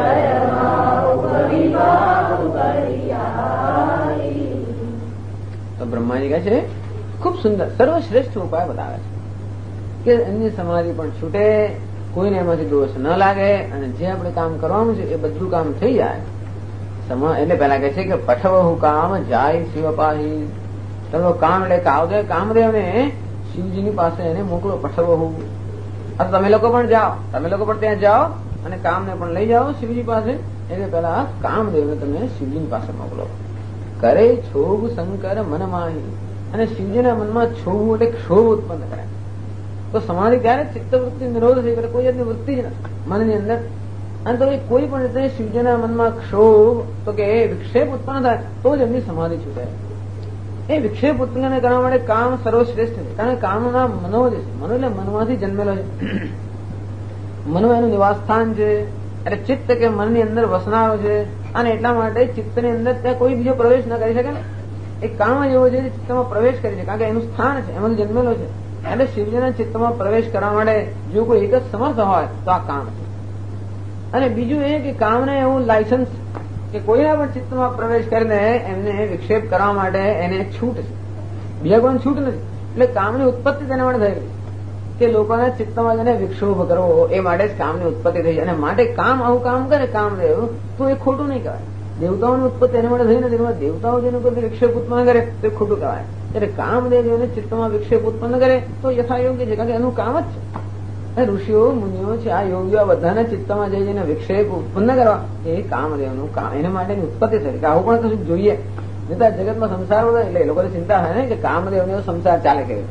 Speaker 1: तो બ્રહ્માજી કહે છે ખૂબ સુંદર સર્વશ્રેષ્ઠ ઉપાય બતાવે છે કે એમની સમાધિ પણ છૂટે, કોઈને એમાંથી દોષ ન લાગે અને જે આપણે કામ કરવાનું છે એ બધું કામ થઈ જાય. એટલે પેલા કહે છે કે પઠવહુ કામ જાય શિવ પાહી, ચલો કામ એટલે કામદેવને શિવજીની પાસે એને મોકલો. પઠવહુ તમે લોકો પણ જાઓ, તમે લોકો પણ ત્યાં જાઓ અને કામને પણ લઈ જાઓ શિવજી પાસે. એટલે પેલા કામદેવને તમે શિવજીની પાસે મોકલો. કરે છોભ શંકર મનમાહી, અને શિવજીના મનમાં છોભ એટલે ક્ષોભ ઉત્પન્ન કરે. તો સમાધિ ત્યારે ચિત્તવૃત્તિ નિરોધ થઈ કરે, કોઈ જાતની વૃત્તિ જ નથી મનની અંદર. અને તો કોઈ પણ રીતે શિવજીના મનમાં ક્ષોભ તો કે વિક્ષેપ ઉત્પન્ન થાય તો જ એમની સમાધિ છૂટે. એ વિક્ષેપ ઉત્પન્ન કરવા માટે કામ સર્વશ્રેષ્ઠ છે, કારણ કે કામનું નામ મનો જ છે. મનો એટલે મનમાંથી જન્મેલો છે. મનો એનું નિવાસસ્થાન છે, એટલે ચિત્ત કે મનની અંદર વસનારો છે. અને એટલા માટે ચિત્તની અંદર ત્યાં કોઈ બીજો પ્રવેશ ન કરી શકે ને. એ કામ જ એવો છે જે ચિત્તમાં પ્રવેશ કરી છે, કારણ કે એનું સ્થાન છે, એમાંથી જન્મેલો છે. એટલે શિવજીના ચિત્તમાં પ્રવેશ કરવા માટે જો કોઈ એક જ સમર્થ હોય તો આ કામ છે. અને બીજું એ કે કામને એવું લાયસન્સ કે કોઈના પણ ચિત્તમાં પ્રવેશ કરીને એમને વિક્ષેપ કરવા માટે એને છૂટ છે, બીજા કોઈ છૂટ નથી. એટલે કામની ઉત્પત્તિ તેના માટે થઈ કે લોકોના ચિત્તમાં જેને વિક્ષોભ કરવો એ માટે જ કામની ઉત્પત્તિ થઈ. અને માટે કામ આવું કામ કરે કામદેવ તો એ ખોટું નહીં કહેવાય. દેવતાઓની ઉત્પત્તિ એના માટે થઈ નથી. દેવતાઓ જેનું કોઈ વિક્ષેપ ઉત્પન્ન કરે તો એ ખોટું કહેવાય. એટલે કામદેવ ચિત્તમાં વિક્ષેપ ઉત્પન્ન કરે તો યથાયોગ્ય છે, કારણ કે એનું કામ જ છે. ઋષિઓ મુનિઓ છે આ યોગીઓ બધાના ચિત્તમાં જઈને વિક્ષેપ ઉત્પન્ન કરવા એ કામદેવનું કામ, એના માટેની ઉત્પત્તિ થઈ કે આવું પણ કશું જોઈએ. નહીં તો જગતમાં સંસાર હોય એટલે એ લોકોને ચિંતા થાય ને કે કામદેવનો સંસાર ચાલે કેવી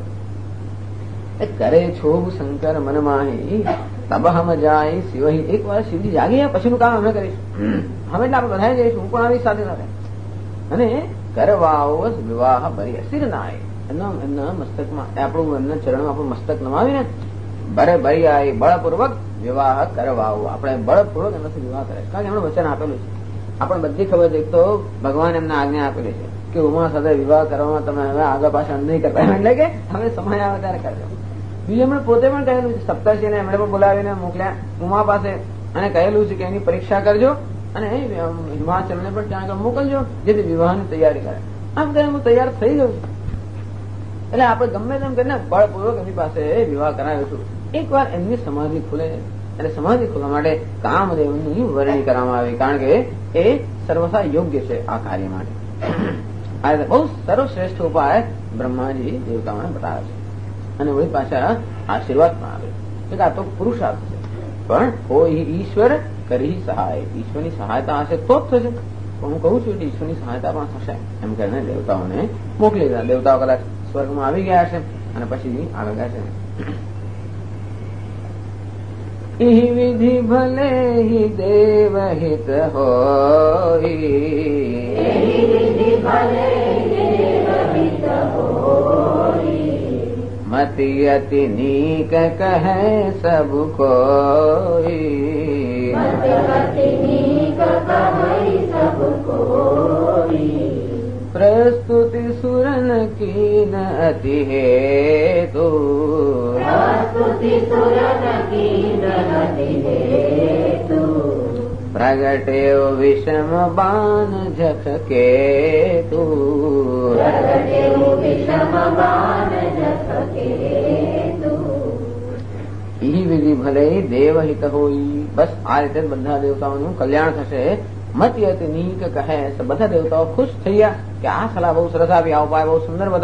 Speaker 1: કરે છોભ શંકર મનમાહી, તબ હમ જાય શિવહી. એક વાર શિવજી જાગી પછીનું કામ અમે કરીશું. હવે એટલે આપણે બધા જઈશું, હું પણ આવી સાથે સાથે. અને કરવાઓ વિવાહ ભરી અસિર નાય, એમના મસ્તકમાં આપણું એમના ચરણમાં આપણું મસ્તક નમાવીને ભરે ભરી આવી બળપૂર્વક વિવાહ કરવાઓ. આપણે બળપૂર્વક એમનાથી વિવાહ કરે, કારણ કે એમણે વચન આપેલું છે. આપણને બધી ખબર છે તો ભગવાન એમને આજ્ઞા આપેલી છે કે ઉમા સાથે વિવાહ કરવામાં તમે હવે આગળ પાછળ નહીં કરતા, એટલે કે હવે સમય આવે ત્યારે કરજો. બીજું એમણે પોતે પણ કહેલું છે, સપ્તર્ષિને એમણે પણ બોલાવીને મોકલ્યા ઉમા પાસે અને કહેલું છે કે એની પરીક્ષા કરજો અને હિમાચલને પણ ત્યાં આગળ મોકલજો જેથી વિવાહની તૈયારી કરે. આ બધા હું તૈયાર થઈ ગયું છું. એટલે આપણે ગમે તેમ કરીને બળપૂર્વક એમની પાસે વિવાહ કરાવ્યો છું. એક વાર એમની સમાધિ ખુલે, એટલે સમાધિ ખોલવા માટે કામદેવની વરણી કરવામાં આવી, કારણ કે એ સર્વથા યોગ્ય છે આ કાર્ય માટે. આ બહુ સર્વશ્રેષ્ઠ ઉપાય બ્રહ્માજી દેવતાઓને બતાવે છે. અને વળી પાછા આશીર્વાદ પણ આવે છે કે આ તો પુરુષાર્થ છે, પણ કોઈ ઈશ્વર કરી સહાય, ઈશ્વરની સહાયતા હશે તો જ થશે. પણ હું કહું છું કે ઈશ્વરની સહાયતા પણ થશે એમ કરીને દેવતાઓને મોકલી દીધા. દેવતાઓ કદાચ સ્વર્ગમાં આવી ગયા છે અને પછી આગળ ગયા છે. ઈ વિધિ ભલે હિ દેવ હિત મતિ અતિ નીક કહે સબ કોઈ, પ્રસ્તુતિ સુરન कीन अति हेतु, प्रगटे विषम बान जख केतु, ઈ વિધિ ભલે દેવહિત હોય. બસ આ રીતે બધા દેવતાઓનું કલ્યાણ થશે. મત યત નીક કહે, બધા દેવતાઓ ખુશ થઈ ગયા કે આ સલાહ બહુ સરસ આવી, આ ઉપાય બહુ સુંદર બતાવ્યો.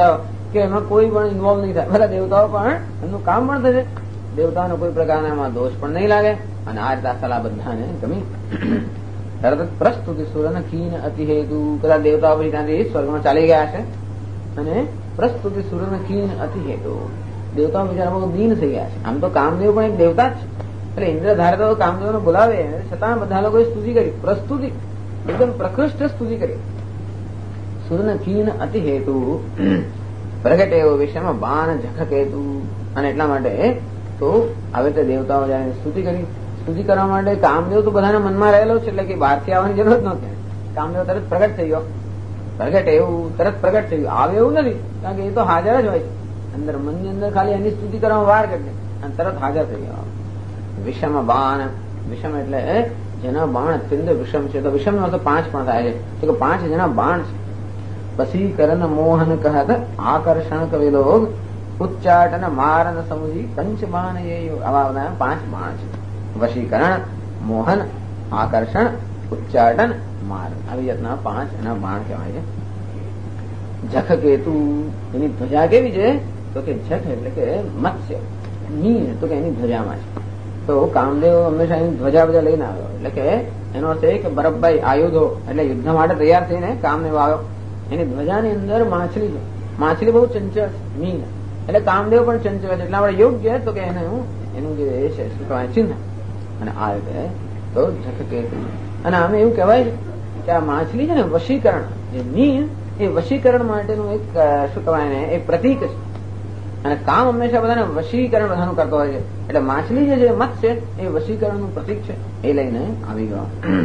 Speaker 1: કે એમાં કોઈ પણ ઇન્વોલ્વ નહીં થાય. બધા દેવતાઓ પણ એમનું કામ પણ થશે, દેવતાઓને કોઈ પ્રકારના એમાં દોષ પણ નહીં લાગે. અને આ રીતે સલાહ બધાને ગમી. તરત પ્રસ્તુતિ સુરન ખીન અતિ હેતુ. કદાચ દેવતાઓ પછી ત્યાંથી સ્વર્ગમાં ચાલી ગયા છે અને પ્રસ્તુતિ સુરન ખીન અતિ હેતુ. દેવતાઓ બિચારા બહુ દીન થઈ ગયા છે. આમ તો કામદેવ પણ એક દેવતા જ છે, એટલે ઇન્દ્રધારે તો કામદેવને બોલાવે છતાં બધા લોકોએ સ્તુતિ કરી, પ્રસ્તુતિ એકદમ પ્રકૃષ્ટ સ્તુતિ કરી. સુરન ખીન અતિ હેતુ પ્રગટે એવો વિષયમાં બાણ ઝખક હેતુ. અને એટલા માટે તો હવે તે દેવતાઓ જયારે સ્તુતિ કરી, સ્તુતિ કરવા માટે કામદેવ તો બધાના મનમાં રહેલો છે, એટલે કે બહારથી આવવાની જરૂર જ નહોતી. કામદેવ તરત પ્રગટ થઈ ગયો. પ્રગટ એવું તરત પ્રગટ થઈ ગયું, આવે એવું નથી, કારણ કે એ તો હાજર જ હોય છે અંદર, મનની અંદર ખાલી એની સ્તુતિ કરવામાં વાર કરશે અને તરત હાજર થઈ ગયો. વિષમ બાણ, વિષમ એટલે જેના બાણ અત્યંત વિષમ છે. તો વિષમ નો તો 5 પણ થાય છે, તો કે 5 જેના બાણ છે. વશીકરણ મોહન કહત આકર્ષણ કવિલોગ ઉચ્ચાટન મારન સમુજી પંચ બાણ. એ આવા બધા 5 બાણ છે. વશીકરણ, મોહન, આકર્ષણ, ઉચ્ચાટન, મારન, આવી જાતના 5 એના બાણ કહેવાય છે. જખ કેતુ, એની ધ્વજા કેવી છે? તો કે જખ એટલે કે મત્સ્ય, મીન તો કે એની ધ્વજામાં છે. તો કામદેવ હંમેશા એની ધ્વજા બધા લઈને આવ્યો, એટલે કે એનો અર્થ એ કે બરફભાઈ આયુધો એટલે યુદ્ધ માટે તૈયાર થઈને કામદેવ આવ્યો. એની ધ્વજાની અંદર માછલી છે. માછલી બહુ ચંચળ છે, મીન એટલે કામદેવ પણ ચંચળ છે, એટલા માટે યોગ્ય તો કે એનું જે છે શું કહેવાય ચિહ્ન. અને આ રીતે તો જખ કેતુ. અને આમે એવું કહેવાય છે કે આ માછલી છે ને વશીકરણ, જે મીન એ વશીકરણ માટેનું એક શું કહેવાય ને એક પ્રતીક છે. અને કામ હંમેશા બધાને વશીકરણ બધાનું કરતો હોય છે, એટલે માછલી જે મત્સ્ય એ વશીકરણનું પ્રતીક છે. એ લઈને આવી ગયો.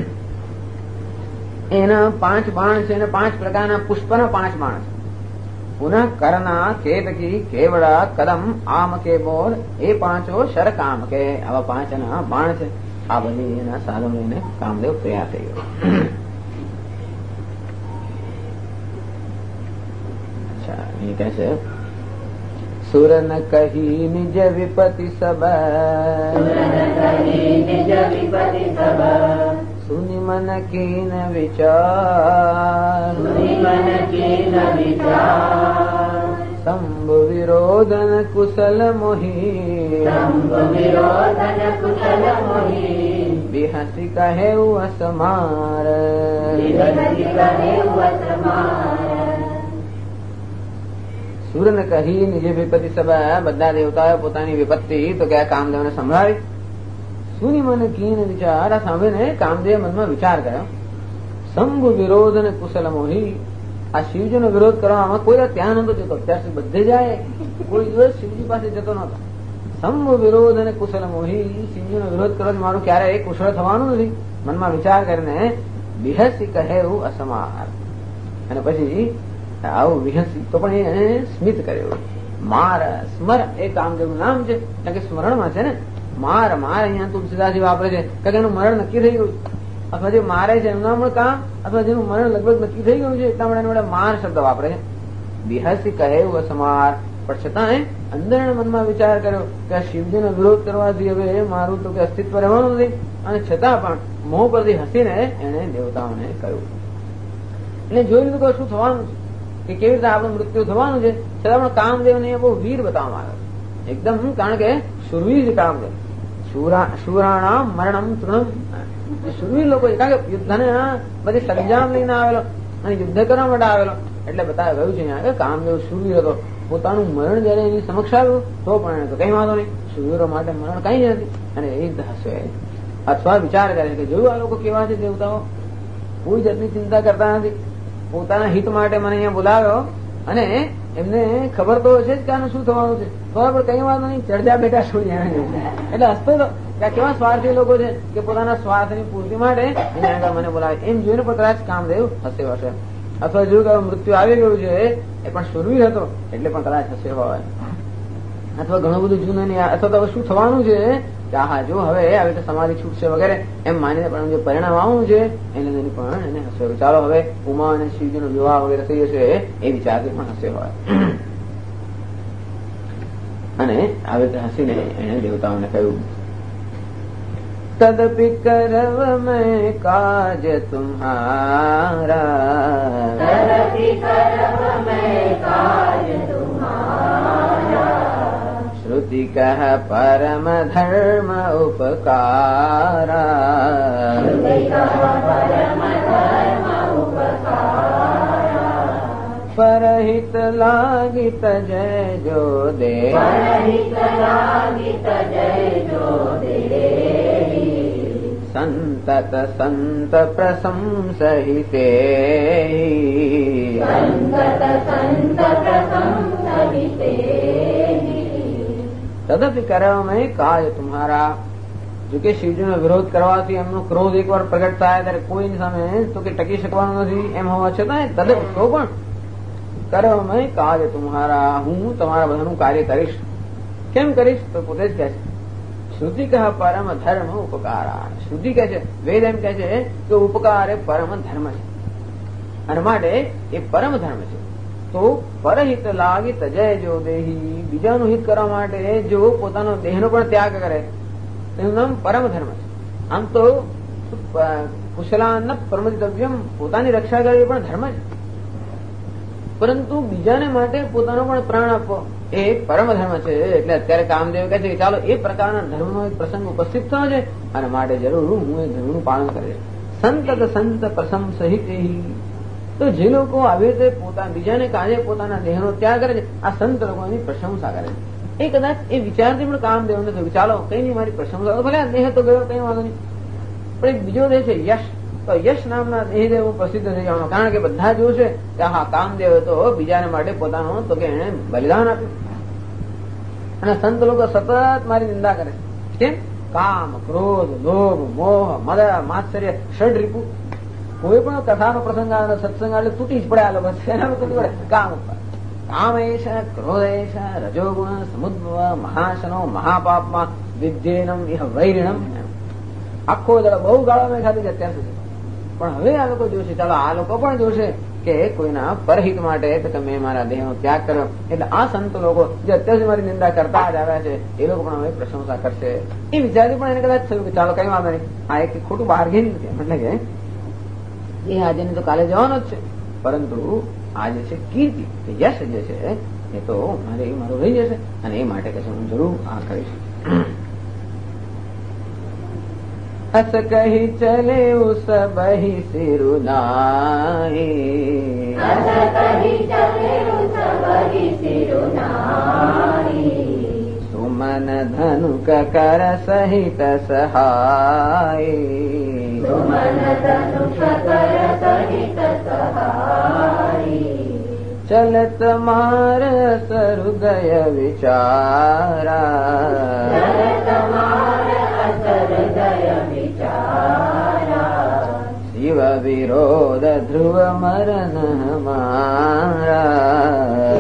Speaker 1: એના 5 બાણ છે અને 5 પ્રકારના પુષ્પના 5 બાણ છે. પુનઃ કરના કેતકી કેવડા કદમ આમ કે બોર એ 5 શર કામ કે. આવા 5 એના બાણ છે. આ બધી એના સાધનો લઈને કામદેવ તૈયાર થઈ ગયો. અચ્છા, એ કહે છે સુરન કહી નિજ વિપતિ સબ, સુનિ મન કીન વિચાર, શંભુ વિરોધન કુશલ મોહી, બિહસી કહે અસમાર. સુરન કહી નિજ વિપત્તિ સબ, બધા દેવતાઓ પોતાની વિપત્તિ તો કે કામદેવને સંભળાવી. સુનિ મન કીન વિચાર, આ સાંભળીને કામદેવ મનમાં વિચાર કર્યો. શંભુ વિરોધ અને કુશલ મોહી, આ શિવજીનો વિરોધ કરવામાં કોઈ ત્યાં નતો જતો. અત્યાર સુધી બધે જાય, કોઈ દિવસ શિવજી પાસે જતો નતો. શંભુ વિરોધ અને કુશલ મોહી, શિવજીનો વિરોધ કરો મારું ક્યારે કુશળ થવાનું નથી. મનમાં વિચાર કરીને બિહસી કહે એવું અસમાર. અને પછી આવું વિહસી તો પણ એને સ્મિત કર્યું. માર સ્મર એ કામદેવનું નામ છે, કારણ કે સ્મરણમાં છે ને. માર માર અહીંયા તુલસીદાસજી વાપરે છે, કારણ કે એનું મરણ નક્કી થઈ ગયું, અથવા જે મારે છે એનું નામ કામ, અથવા જેનું મરણ લગભગ નક્કી થઈ ગયું છે એટલા માટે માર શબ્દ વાપરે છે. બિહસી કહે એવું અસમાર. પણ છતાં અંદર મનમાં વિચાર કર્યો કે શિવજીનો વિરોધ કરવાથી હવે મારું તો કે અસ્તિત્વ રહેવાનું નથી. અને છતાં પણ મોહ પરથી હસીને એને દેવતાઓને કહ્યું. એટલે જોઈ લીધું કે શું થવાનું છે, કે કેવી રીતે આપણું મૃત્યુ થવાનું છે. છતાં પણ કામદેવને બહુ વીર બતાવવામાં આવ્યો એકદમ, કારણ કે શુરવીર છે કામદેવ. શુરાણા મરણમ તૃણમ, શુરવીર લોકો છે, કારણ કે યુદ્ધને બધી સંજામ લઈને આવેલો અને યુદ્ધ કરવા માટે આવેલો. એટલે બતાવે ગયું છે કે કામદેવ શુરવીર હતો. પોતાનું મરણ જયારે એની સમક્ષ આવ્યું તો પણ એને તો કઈ વાંધો નહીં, શુરવીરો માટે મરણ કઈ જ નથી. અને એ હસે અથવા વિચાર કરે છે કે જોયું આ લોકો કેવા છે દેવતાઓ, કોઈ જાતની ચિંતા કરતા નથી. પોતાના હિત માટે મને અહીંયા બોલાવ્યો અને એમને ખબર તો છે જ કે આનું શું થવાનું છે, બરાબર કઈ વાંધો નહીં, ચડ્યા બેઠા શું જાણે. એટલે હસતો હતો કે કેવા સ્વાર્થી લોકો છે કે પોતાના સ્વાર્થની પૂર્તિ માટે એને આગળ મને બોલાવે. એમ જોઈને પણ કદાચ કામદેવ હસ્યો હશે. અથવા જોયું કે મૃત્યુ આવી ગયું છે એ પણ શુરવીર હતો એટલે પણ કદાચ હસ્યો હોય. અથવા ઘણું બધું જૂનું નહીં, અથવા તો શું થવાનું છે કે હા જો હવે આવી રીતે સમાધિ છૂટશે વગેરે એમ માનીને પણ જે પરિણામ આવવાનું છે એને લઈને પણ એને હસ્યો. ચાલો હવે ઉમા અને શિવજીનો વિવાહ વગેરે થઈ જશે એ વિચારથી પણ હસ્યો હોય. અને આવી રીતે હસીને એને દેવતાઓને કહ્યું તદપિ કરવ મેં કાજ તુમ્હારા, श्रुति कह परम धर्म उपकारा परहित लागित जय जो दे संतत संत प्रशंसहिते તદપિ કર્મમય કાય તુમ્હારા. જો કે શિવજીનો વિરોધ કરવાથી એમનો ક્રોધ એકવાર પ્રગટ થાય ત્યારે કોઈની સામે તો કે ટકી શકવાનું નથી એમ હોવા છતાં તદપિ તો પણ કર્મમય કાય તુમ્હારા, હું તમારા બધાનું કાર્ય કરીશ. કેમ કરીશ તો પોતે જ કહે છે શ્રુતિ કહા પરમ ધર્મ ઉપકારા. શ્રુતિ કહે છે, વેદ એમ કહે છે કે ઉપકાર એ પરમ ધર્મ છે અને માટે એ પરમ ધર્મ છે. તો પરહિત લાગી તજય જો દેહી, બીજાનું હિત કરવા માટે જો પોતાનો દેહનો પણ ત્યાગ કરે એનું નામ પરમ ધર્મ છે. આમ તો કુશલાન પરમદિતવ્યમ, પોતાની રક્ષા કરવી પણ ધર્મ છે, પરંતુ બીજાને માટે પોતાનો પણ પ્રાણ આપવો એ પરમ ધર્મ છે. એટલે અત્યારે કામદેવ કહે છે કે ચાલો એ પ્રકારના ધર્મનો એક પ્રસંગ ઉપસ્થિત થયો છે અને માટે જરૂર હું એ ધર્મનું પાલન કરીશ. સંત સંત પ્રશંસહિત. તો જે લોકો આવી રીતે બીજાને કાજે પોતાના દેહનો ત્યાગ કરે છે, આ સંત લોકો એની પ્રશંસા કરે છે. એ કદાચ એ વિચારથી પણ કામદેવને થયું ચાલો કઈ નહીં મારી પ્રશંસા, ભલે આ દેહ તો ગયો કઈ વાંધો નહીં, પણ એક બીજો દેહ છે યશ. તો યશ નામના દેહ પ્રસિદ્ધ થઈ જવાનો, કારણ કે બધા જોશે કે હા કામદેવ તો બીજાને માટે પોતાનો તો કે એને બલિદાન આપ્યું. અને સંત લોકો સતત મારી નિંદા કરે છે. કેમ? કામ, ક્રોધ, લોભ, મોહ, મદ, માત્સર્ય, ષડ રીપુ. કોઈ પણ કથાનો પ્રસંગ આવે, સત્સંગ આવે તૂટી જ પડે. આ લોકો એના તૂટી પડે કામ ઉપર. કામ એશ, ક્રોધ એશ, રજોગુણ, સમુદ્ભવ, મહાશનો, મહાપાપમાં વિદ્યેનમ ઇહ વૈરિણમ. આખો દાડો બહુ ગાળો મેં ખાધી છે અત્યાર સુધી, પણ હવે આ લોકો જોશે, ચાલો આ લોકો પણ જોશે કે કોઈના પરહિત માટે કે મેં મારા દેહનો ત્યાગ કર્યો. એટલે આ સંત લોકો જે અત્યાર સુધી મારી નિંદા કરતા જ આવ્યા છે એ લોકો પણ હવે પ્રશંસા કરશે. એ વિચારથી પણ એને કદાચ થયું કે ચાલો કઈ વાંધો નહીં, આ એક ખોટું બાર્ગેન નથી. એટલે કે એ આજે તો કાલે જવાનો જ છે, પરંતુ આ જે છે કીર્તિ, યશ જે છે એ તો મારું રહી જશે અને એ માટે કહે છે હું જરૂર આ કરીશ. હસ કહી ચલે ઉસ બહી સિરુનાઈ, સુમન ધનુક કર સહિત સહાય, ચલત મારસ હૃદય વિચારા, શિવ વિરોધ ધ્રુવ મરણ હમારા,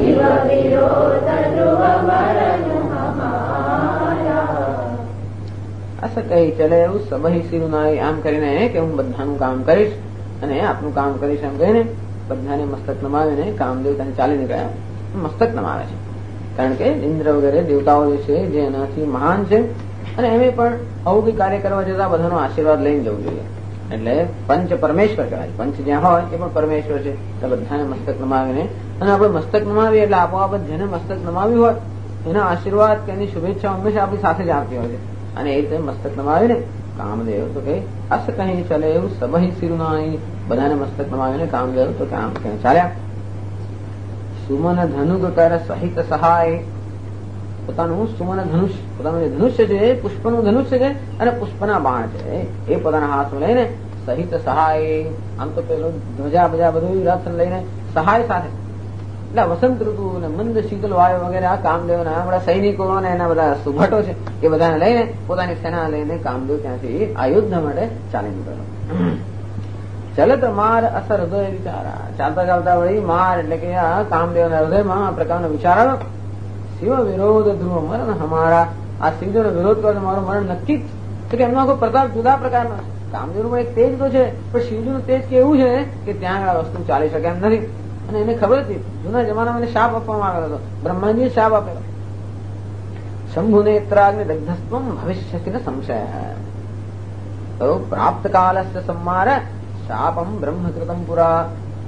Speaker 1: અસ કહી ચલે એવું સબહી સિરુનાઈ. આમ કરીને કે હું બધાનું કામ કરીશ અને આપનું કામ કરીશ એમ કહીને બધાને મસ્તક નમાવીને કામદેવ ત્યાં ચાલી નીકળ્યા. મસ્તક નમાવે છે કારણ કે ઇન્દ્ર વગેરે દેવતાઓ જે છે જે એનાથી મહાન છે અને એમે પણ આવું કઈ કાર્ય કરવા જતા બધાનો આશીર્વાદ લઈને જવું જોઈએ. એટલે પંચ પરમેશ્વર કહેવાય. પંચ જ્યાં હોય એ પણ પરમેશ્વર છે. એટલે બધાને મસ્તક નમાવીને, અને આપણે મસ્તક નમાવીએ એટલે આપોઆપ જેને મસ્તક નમાવ્યું હોય એના આશીર્વાદ કે એની શુભેચ્છા હંમેશા આપણી સાથે જ આવતી હોય છે. અને એ રીતે મસ્તક નમાવીને કામદેવ તો કે અસ કહી ચલે એવું સબહી સિરુનાઈ. બધાને મસ્તક નમાવીને કામદેવ તો કામ ચાલ્યા. સુમન ધનુક કર સહિત સહાય. પોતાનું સુમન ધનુષ, પોતાનું જે ધનુષ્ય છે એ પુષ્પનું ધનુષ્ય છે અને પુષ્પના બાણ છે એ પોતાના હાથમાં લઈને સહિત સહાય. આમ તો પેલું ધ્વજા બજા બધું રથ લઈને સહાય સાથે, એટલે વસંત ઋતુ અને મંદ શીતલ વાયુ વગેરે આ કામદેવના આપણા સૈનિકો અને એના બધા સુભટો છે એ બધાને લઈને પોતાની સેના લઈને કામદેવ ત્યાંથી આ યુદ્ધ માટે ચાલી નીકળ્યો. ચલત માર અસર હૃદય વિચારા. ચાલતા ચાલતા વળી માર એટલે કે આ કામદેવના હૃદયમાં આ પ્રકારનો વિચાર આવ્યો. શિવ વિરોધ ધ્રુવ મરણ હમારા. આ શિવજીનો વિરોધ કરો મારું મરણ નક્કી જ છે. એમનો આખો પ્રતાપ જુદા પ્રકારનો છે. કામદેવનું પણ એક તેજ તો છે, પણ શિવજીનું તેજ કેવું છે કે ત્યાં આ વસ્તુ ચાલી શકે એમ નથી. અને એને ખબર હતી, જૂના જમાનામાં એને શાપ આપવામાં આવેલો હતો, બ્રહ્માજીએ શાપ આપેલો. શંભુ નેત્રાગ્નિ દગ્ધસ્ત્વમ ભવિષ્યતિ ન સંશય. તો પ્રાપ્ત કાલસ્ય સંમાર શાપમ બ્રહ્મકૃતમ પુરા.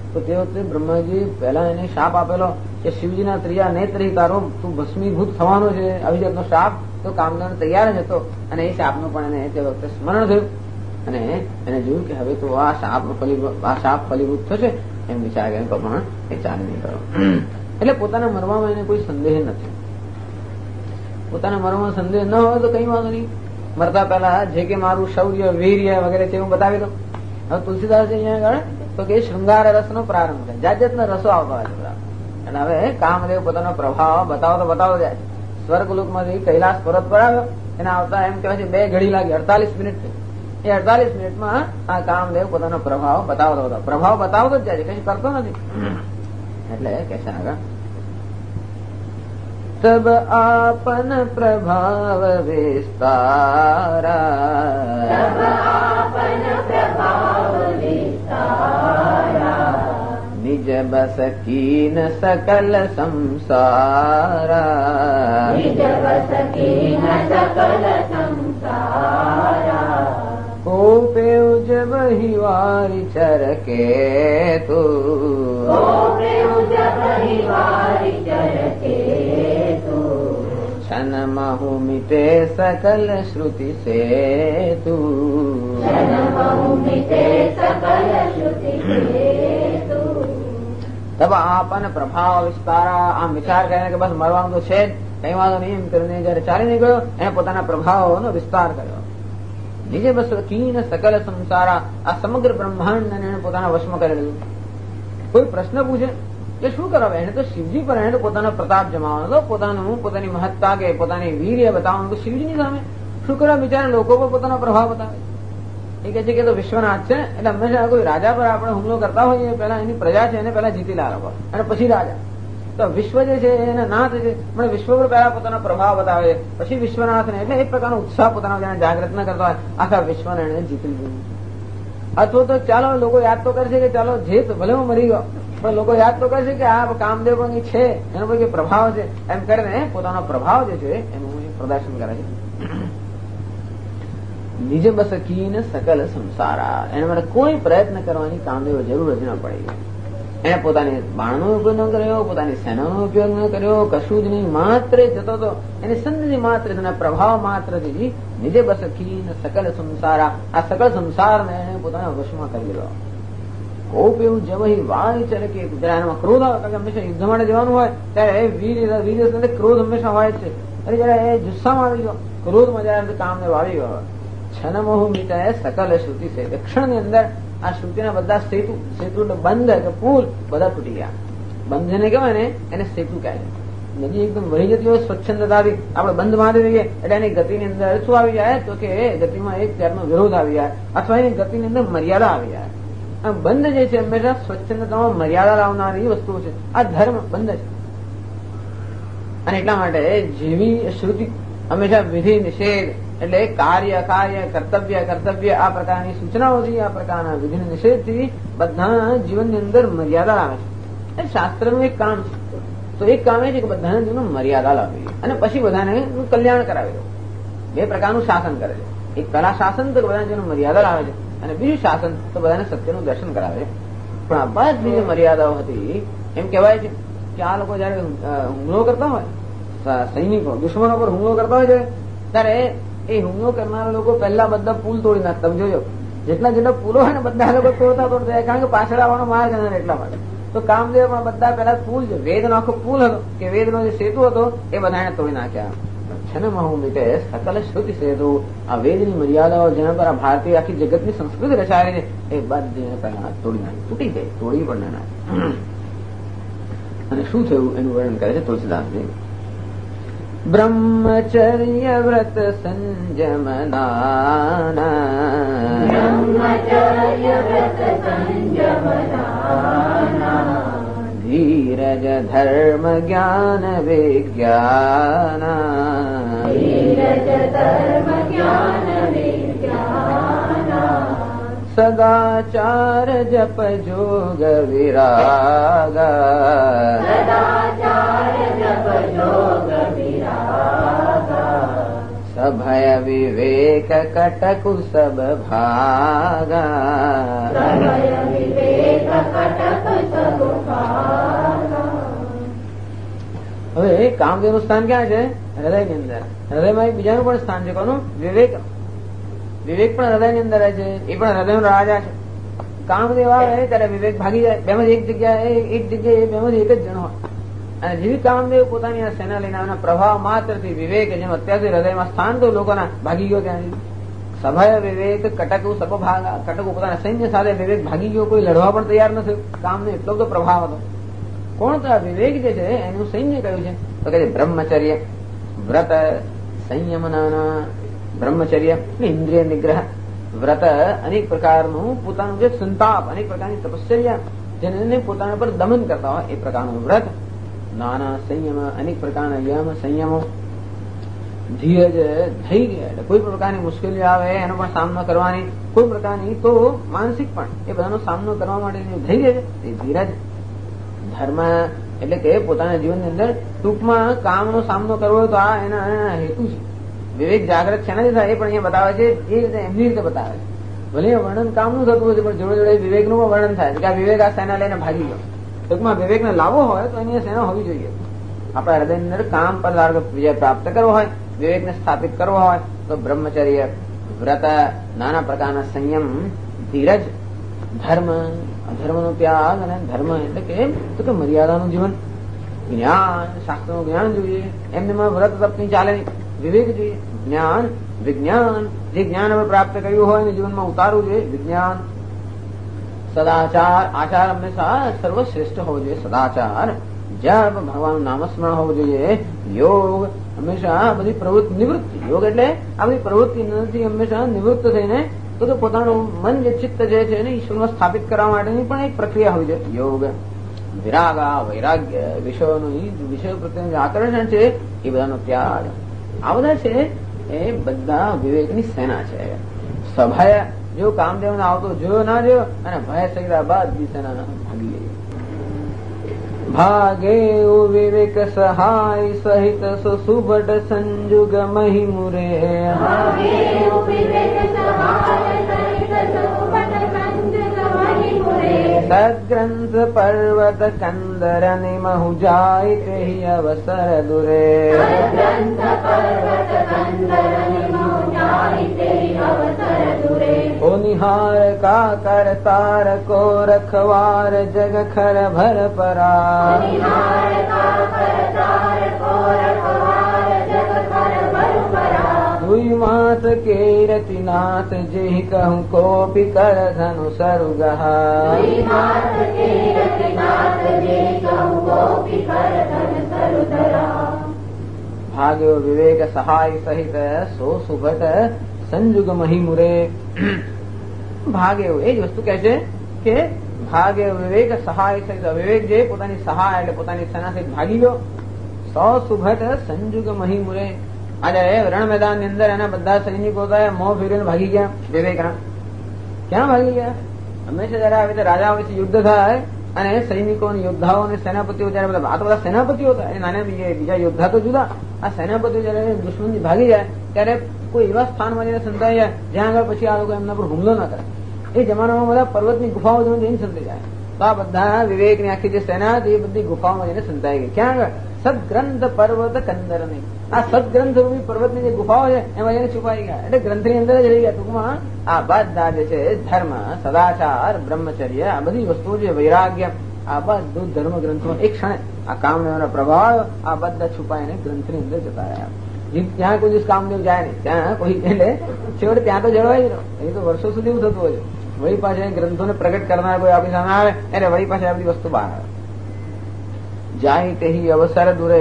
Speaker 1: તો તે વખતે બ્રહ્માજી પહેલા એને શાપ આપેલો કે શિવજીના ત્રીજા નેત્રથી તારો તું ભસ્મીભૂત થવાનો છે, આવી જાતનો શાપ. તો કામદાર તૈયાર જ હતો અને એ શાપનું પણ એને તે વખતે સ્મરણ થયું અને એને જોયું કે હવે તો આ શાપ ફલીભૂત થશે એમ વિચાર કરીને તો પણ એ ચાલી નહીં કરો. એટલે પોતાના મરવામાં એને કોઈ સંદેહ નથી. પોતાના મરવામાં સંદેહ ન હોય તો કઈ વાંધો નહીં. મરતા પહેલા જે કે મારું શૌર્ય વીર્ય વગેરે છે હું બતાવી દઉં. હવે તુલસીદાસ અહીંયા આગળ તો કે શૃંગાર રસનો પ્રારંભ થાય, જાત જાતના રસો આવતા હોય છે. અને હવે કામદેવ પોતાનો પ્રભાવ બતાવતો જાય. સ્વર્ગલોકમાંથી કૈલાસ પરત પર આવ્યો, એના આવતા એમ કહેવાય છે 2 ઘડી લાગી, 48 મિનિટ થઈ. એ 48 મિનિટમાં આ કામદેવ પોતાનો પ્રભાવ બતાવતો જ જાય છે, કઈ કરતો નથી. એટલે કે છે આગળ તબ આપન પ્રભાવ વિસ્તારા નિજ બસ કીન સકલ સંસારા કોપેવ જબ હિવારી ચરકે તું છન મહુ મિટે સકલ શ્રુતિ સે તું તબ આપન પ્રભાવ વિસ્તારા. આમ વિચાર કરીને કે બસ મરવાનું તો છે જ, કઈ વાંધો નહીં એમ કરીને જયારે ચાલી નહીં ગયો એને પોતાના પ્રભાવનો વિસ્તાર કર્યો. નીચે બસ કીન સકલ સંસારા, આ સમગ્ર બ્રહ્માંડ એને પોતાના વશમાં કરી લીધું. કોઈ પ્રશ્ન પૂછે કે શું કરાવે, એને તો શિવજી પર એને પોતાનો પ્રતાપ જમાવવાનો હતો, પોતાની મહત્તા કે પોતાની વીર્ય બતાવવાનું તો શિવજીની સામે. શું કરવા બિચારા લોકો પર પોતાનો પ્રભાવ બતાવે. એ કહે છે કે તો વિશ્વનાથ છે એટલે હંમેશા કોઈ રાજા પર આપણે હુમલો કરતા હોઈએ પહેલા એની પ્રજા છે એને પહેલા જીતી લાવો અને પછી રાજા. તો વિશ્વ જે છે એના નાથ છે, પણ વિશ્વ પર પહેલા પોતાનો પ્રભાવ બતાવે પછી વિશ્વનાથ ને. એટલે એક પ્રકારનો ઉત્સાહ પોતાનો જેને જાગૃત ન કરતા હોય આખા વિશ્વને એને જીતી લીધું. અથવા તો ચાલો લોકો યાદ તો કરશે કે ચાલો જે ભલે હું મરી ગયો, પણ લોકો યાદ તો કરશે કે આ કામદેવ પણ છે, એનો કોઈ પ્રભાવ છે, એમ કરીને પોતાનો પ્રભાવ જે છે એનું પ્રદર્શન કરે છે. નિજ બસ કીન સકલ સંસારા, એને માટે કોઈ પ્રયત્ન કરવાની કામદેવ જરૂર જ ન પડી. એને પોતાની બાણનો ઉપયોગ ન કર્યો, પોતાની સેનાનો ઉપયોગ ન કર્યો, કશું જ નહીં. માત્ર જતો હતો એને સંધિ માત્ર પ્રભાવ માત્રથી નિજે બસ કીન સકલ સંસારા, આ સકલ સંસારને એને પોતાના વશમાં કરી લીધો. કોપ એવું જવહી વાણી ચલે કે એનામાં ક્રોધ આવે, કારણ કે હંમેશા યુદ્ધ માટે જવાનું હોય ત્યારે વીર ક્રોધ હંમેશા હોય છે. અને જયારે એ જુસ્સામાં આવી ગયો, ક્રોધમાં જયારે કામને વાળી ગયો, છનમોહ મિટાય સકલ શ્રુતિ છે. ક્ષણની અંદર આ શ્રુતિના બધા સેતુ બંધ કે પુલ બધા તૂટી ગયા. બંધ જેને કહેવાય ને એને સેતુ કહે છે. નદી એકદમ વહી જતી હોય સ્વચ્છંદતાથી આપણે બંધ બાંધી દઈએ એટલે એની ગતિની અંદર શું આવી જાય તો કે ગતિમાં એક જાતનો વિરોધ આવી જાય અથવા એની ગતિની અંદર મર્યાદા આવી જાય. આ બંધ જે છે હંમેશા સ્વચ્છંદતામાં મર્યાદા લાવનારી વસ્તુ છે. આ ધર્મ બંધ છે. અને એટલા માટે જેવી શ્રુતિ હંમેશા વિધિ નિષેધ એટલે કાર્ય કર્તવ્ય આ પ્રકારની સૂચનાઓથી, આ પ્રકારના વિધિ નિષેધથી બધા જીવનની અંદર મર્યાદા આવે છે. શાસ્ત્રનું એક કામ છે. તો એક કામ એ છે કે બધાના જીવનમાં મર્યાદા લાવવી અને પછી બધાને કલ્યાણ કરાવી દો. 2 પ્રકારનું શાસન કરે છે. એક કલા શાસન તો બધાના જીવનમાં મર્યાદા લાવે છે અને બીજું શાસન તો બધાને સત્યનું દર્શન કરાવે છે. પણ આ બધી જે મર્યાદાઓ હતી એમ કહેવાય છે કે આ લોકો જયારે હુમલો કરતા હોય, સૈનિકો દુશ્મનો પર હુમલો કરતા હોય છે ત્યારે એ હુમલો કરનારા લોકો પહેલા બધા પુલ તોડી નાખતા. જોજો જેટલા પુલો હોય ને બધા લોકો તોડતા કારણ કે પાછળ આવવાનો માર્ગ નથી એટલા માટે. તો કામદેવ પણ બધા પહેલા પુલ છે, વેદનો આખો પુલ હતો કે વેદનો જે સેતુ હતો એ બધાને તોડી નાખ્યા. છે ને મહુ મિટે સકલ શ્રુતિ સેતુ, આ વેદની મર્યાદાઓ જેના પર આ ભારતીય આખી જગતની સંસ્કૃતિ રચાયેલી છે એ બધી પહેલા તોડી નાખી, તૂટી ગઈ, તોડી પણ ના નાખી. અને શું થયું એનું વર્ણન કરે છે તુલસીદાસજી. બ્રહ્મચર્ય વ્રત સંજમનાના ધીરજ ધર્મ જ્ઞાન વિજ્ઞાન સદાચાર જપ જોગ સભય વિવેક કટકુ સબ ભાગા કામદેવનું સ્થાન ક્યાં છે? હૃદયની અંદર. હૃદયમાં એક બીજાનું પણ સ્થાન છે. કોનું? વિવેક. વિવેક પણ હૃદયની અંદર રહે છે. એ પણ હૃદયનો રાજા છે. કામદેવ આવે ત્યારે વિવેક ભાગી જાય. બેમાંથી એક જગ્યાએ બેમાંથી એક જ જણ હોય. અને જેવી કામદેવ પોતાની આ સેના લઈને આના પ્રભાવ માત્રથી વિવેક જેમ અત્યારથી હૃદયમાં સ્થાન તો લોકોના ભાગી ગયો ત્યાંથી. સભય વિવેક કટકુ સર્વભાગા. કટકુ પોતાના સૈન્ય સાથે વિવેક ભાગી ગયો. કોઈ લડવા પણ તૈયાર ન થયું. કામને એટલો બધો પ્રભાવ હતો. કોણ તો આ વિવેક જે છે એનું સૈન્ય કયું છે? તો કે બ્રહ્મચર્ય, વ્રત, સંયમ, બ્રહ્મચર્ય, ઇન્દ્રિય નિગ્રહ, વ્રત, અનેક પ્રકારનું પોતાનું જે સંતાપ, અનેક પ્રકારની તપશ્ચર્યા જેને પોતાના પર દમન કરતા હોય એ પ્રકારનું વ્રત, નાના સંયમ, અનેક પ્રકારના યમ સંયમો, ધીરજ, ધૈર્ય, એટલે કોઈ પણ પ્રકારની મુશ્કેલી આવે એનો પણ સામનો કરવાની, કોઈ પ્રકારની તો માનસિક પણ એ બધાનો સામનો કરવા માટેનું ધૈર્ય છે એ ધીરજ, ધર્મ એટલે કે પોતાના જીવનની અંદર ટૂંકમાં કામનો સામનો કરવો હોય તો આ એના હેતુ છે. વિવેક જાગ્રત છે નથી થાય એ પણ અહીંયા બતાવે છે. એ રીતે એમની રીતે બતાવે છે. ભલે વર્ણન કામનું થતું હોય છે પણ જોડે જોડે વિવેકનું પણ વર્ણન થાય છે કે આ વિવેક આ સેના લઈને ભાગી ગયો. ટૂંકમાં વિવેકને લાવવો હોય તો એની સેના હોવી જોઈએ. આપણા હૃદયની અંદર કામ પર વિજય પ્રાપ્ત કરવો હોય, વિવેકને સ્થાપિત કરવો હોય તો બ્રહ્મચર્ય, વ્રત, નાના પ્રકારના સંયમ, ધીરજ, ધર્મ, અધર્મનો ત્યાગ અને ધર્મ એટલે કે મર્યાદાનું જીવન, જ્ઞાન, શાસ્ત્રનું જ્ઞાન જોઈએ. એમનેમાં વ્રત તપની ચાલે નહીં. વિવેક જોઈએ, જ્ઞાન, વિજ્ઞાન, જે જ્ઞાન હવે પ્રાપ્ત કર્યું હોય એને જીવનમાં ઉતારવું જોઈએ. વિજ્ઞાન, સદાચાર, આચાર હંમેશા સર્વશ્રેષ્ઠ હોવો જોઈએ. સદાચાર, જપ, ભગવાનનું નામસ્મરણ હોવું જોઈએ. યોગ, હંમેશા બધી પ્રવૃત્તિ નિવૃત્તિ. યોગ એટલે આ બધી પ્રવૃત્તિ હંમેશા નિવૃત્ત થઈને તો કે પોતાનું મન જે ચિત્ત જે છે એને ઈશ્વરમાં સ્થાપિત કરવા માટેની પણ એક પ્રક્રિયા હોય છે. યોગ, વિરાગા, વૈરાગ્ય, વિષયો પ્રત્યેનું જે આકર્ષણ છે એ બધાનો ત્યાગ, આ બધા છે એ બધા વિવેકની સેના છે. સભય જો કામદેવને આવતો જોયો ના જોયો અને ભય સગડા બાદ બી સેના ભાગી ગઈ. ભાગે વિવેક સહાય સહિત સુસુભટ સંજુગ મહિમુરે. સદગ્રંથ પર્વત કંદર નિમહુ જાય તે અવસર દુરે. ઓ નિહાર કા કરતાર કો રખવાર જગ ખર ભર પરા. दुई मात के रतिनाथ जेहि कहूँ कोपि कर धनु सरुगहा. भाग्यो विवेक सहाय सहित સો સુભટ સંજુગ મહિમુરે. ભાગ્યો એ જ વસ્તુ કહે છે કે ભાગ્ય વિવેક સહાય સહિત. વિવેક જે પોતાની સહાય એટલે પોતાની સેના સહિત ભાગી ગયો. સો સુભટ સંજુગ મહિમુરે. આજે રણ મેદાન ની અંદર એના બધા સૈનિકો મોં ફેરીને ભાગી ગયા. વિવેકના ક્યાં ભાગી ગયા? હંમેશા જયારે આવી રીતે રાજા વચ્ચે યુદ્ધ થાય અને સૈનિકો યોદ્ધાઓ અને સેનાપતિઓ જયારે બધા સેનાપતિઓ હતા એ નાના બીજા યોદ્ધા તો જુદા. આ સેનાપતિઓ જયારે દુશ્મનથી ભાગી જાય ત્યારે કોઈ એવા સ્થાનમાં જઈને સંતાઈ જાય જ્યાં આગળ પછી આ લોકો એમના પર હુમલો ના કરે. એ જમાનામાં બધા પર્વતની ગુફાઓ જઈને સંતાઈ જાય. તો આ બધા વિવેકની આખી જે સેના હતી એ બધી ગુફાઓમાં જઈને સંતાઈ ગઈ. ક્યાં આગળ? સદગ્રંથ પર્વત કંદર નહીં. આ સદગ્રંથ રૂપી પર્વતની જે ગુફાઓ છે એમાં જઈને છુપાઈ ગયા એટલે ગ્રંથની અંદર જ રહી ગયા. ટૂંકમાં આ બધા જે છે ધર્મ, સદાચાર, બ્રહ્મચર્ય, આ બધી વસ્તુઓ છે, વૈરાગ્ય, આ બધું ધર્મ ગ્રંથો એક ક્ષણે આ કામદેવના પ્રભાવ આ બધા છુપાઈને ગ્રંથની અંદર જતા રહ્યા. ત્યાં કોઈ દિવસ કામદેવ જાય નહીં. ત્યાં કોઈ એટલે છેવટે ત્યાં તો જળવાય જ એ તો વર્ષો સુધી એવું થતું હોય. વળી પાછા ગ્રંથોને પ્રગટ કરનાર કોઈ આપણી સામે આવે એટલે વળી પાછા આ બધી વસ્તુ બહાર આવે. જાય તે અવસર દૂરે.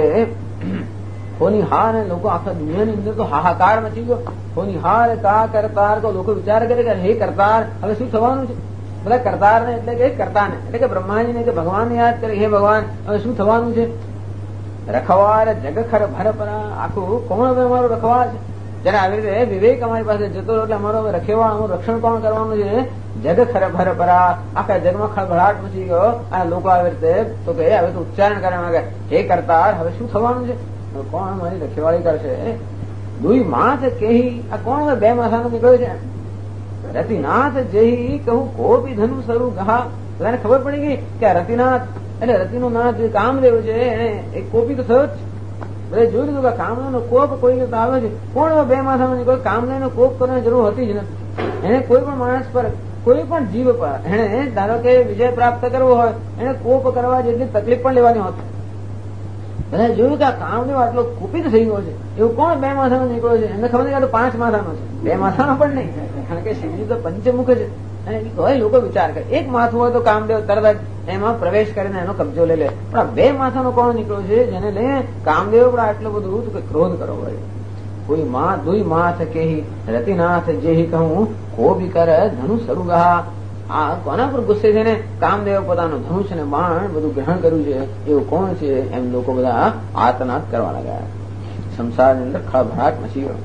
Speaker 1: હોનીહાર લોકો આખા દુનિયાની અંદર તો હાહાકાર મચી ગયો. હોનીહાર કા કરતાર તો લોકો વિચાર કરે કે હે કરતાર હવે શું થવાનું છે. બધા કરતાર ને એટલે કે કરતા ને એટલે કે બ્રહ્માજી ને કે ભગવાન યાદ કરે હે ભગવાન હવે શું થવાનું છે. રખવાર જગખર ભરપરા. આખું કોણ હવે અમારો રખવાર છે. જયારે આવી રીતે વિવેક અમારી પાસે જતો એટલે અમારો હવે રખેવા અમારું રક્ષણ કોણ કરવાનું છે. જગ ખર ભરપરા. આખા જગમાં ખળભળાટ મચી ગયો. આ લોકો આવી રીતે તો કે હવે તો ઉચ્ચારણ કરવા માંગે હે કરતાર હવે શું થવાનું છે. કોણ મારી રખેવાળી કરશે. દુઈ માથ કેહી. આ કોણ હવે બે માથાનો નીકળ્યો છે. રતિનાથ જેહી કહું કોપી ધનુ સરું ગહા. બધાને ખબર પડી ગઈ કે આ રતિનાથ એટલે રતિનો નાથ જે કામદેવ છે એને એક કોપી તો થયો જ. બધા જોઈ લીધું કે કામનો કોપ કોઈને તો આવે છે. કોણ એવો બે માથાનો નીકળ્યો? કામનો કોપ કરવાની જરૂર હતી જ નથી. એને કોઈ પણ માણસ પર, કોઈ પણ જીવ પર એને ધારો કે વિજય પ્રાપ્ત કરવો હોય એને કોપ કરવા જેટલી તકલીફ પણ લેવાની હોતી. બધા જોયું કે આ કામદેવ આટલો કુપિત થઈ ગયો છે, એવું કોણ બે માથાનો નીકળ્યો છે? એમને ખબર નહીં કે 5 માથાનો છે, 2 માથાનો પણ નહીં, કારણ કે શિવજી તો પંચમુખ છે. અને હોય લોકો વિચાર કરે એક માથું હોય તો કામદેવ તરત જ એમાં પ્રવેશ કરીને એનો કબજો લઈ લે, પણ આ 2 માથાનો કોણ નીકળ્યો છે જેને લઈને કામદેવ પણ આટલું બધું કે ક્રોધ કરવો હોય? કોઈ માં દુઈ માથ કેહી રતિનાથ જેહી કહું કોબી કર ધનુષ સરુગા. આ કોના પર ગુસ્સે છે ને? કામદેવ પોતાનું ધનુષ અને બાણ બધું ગ્રહણ કર્યું છે, એવું કોણ છે? એમ લોકો બધા આતનાદ કરવા લાગ્યા. સંસારની અંદર ખળભળાટ મચી ગયો.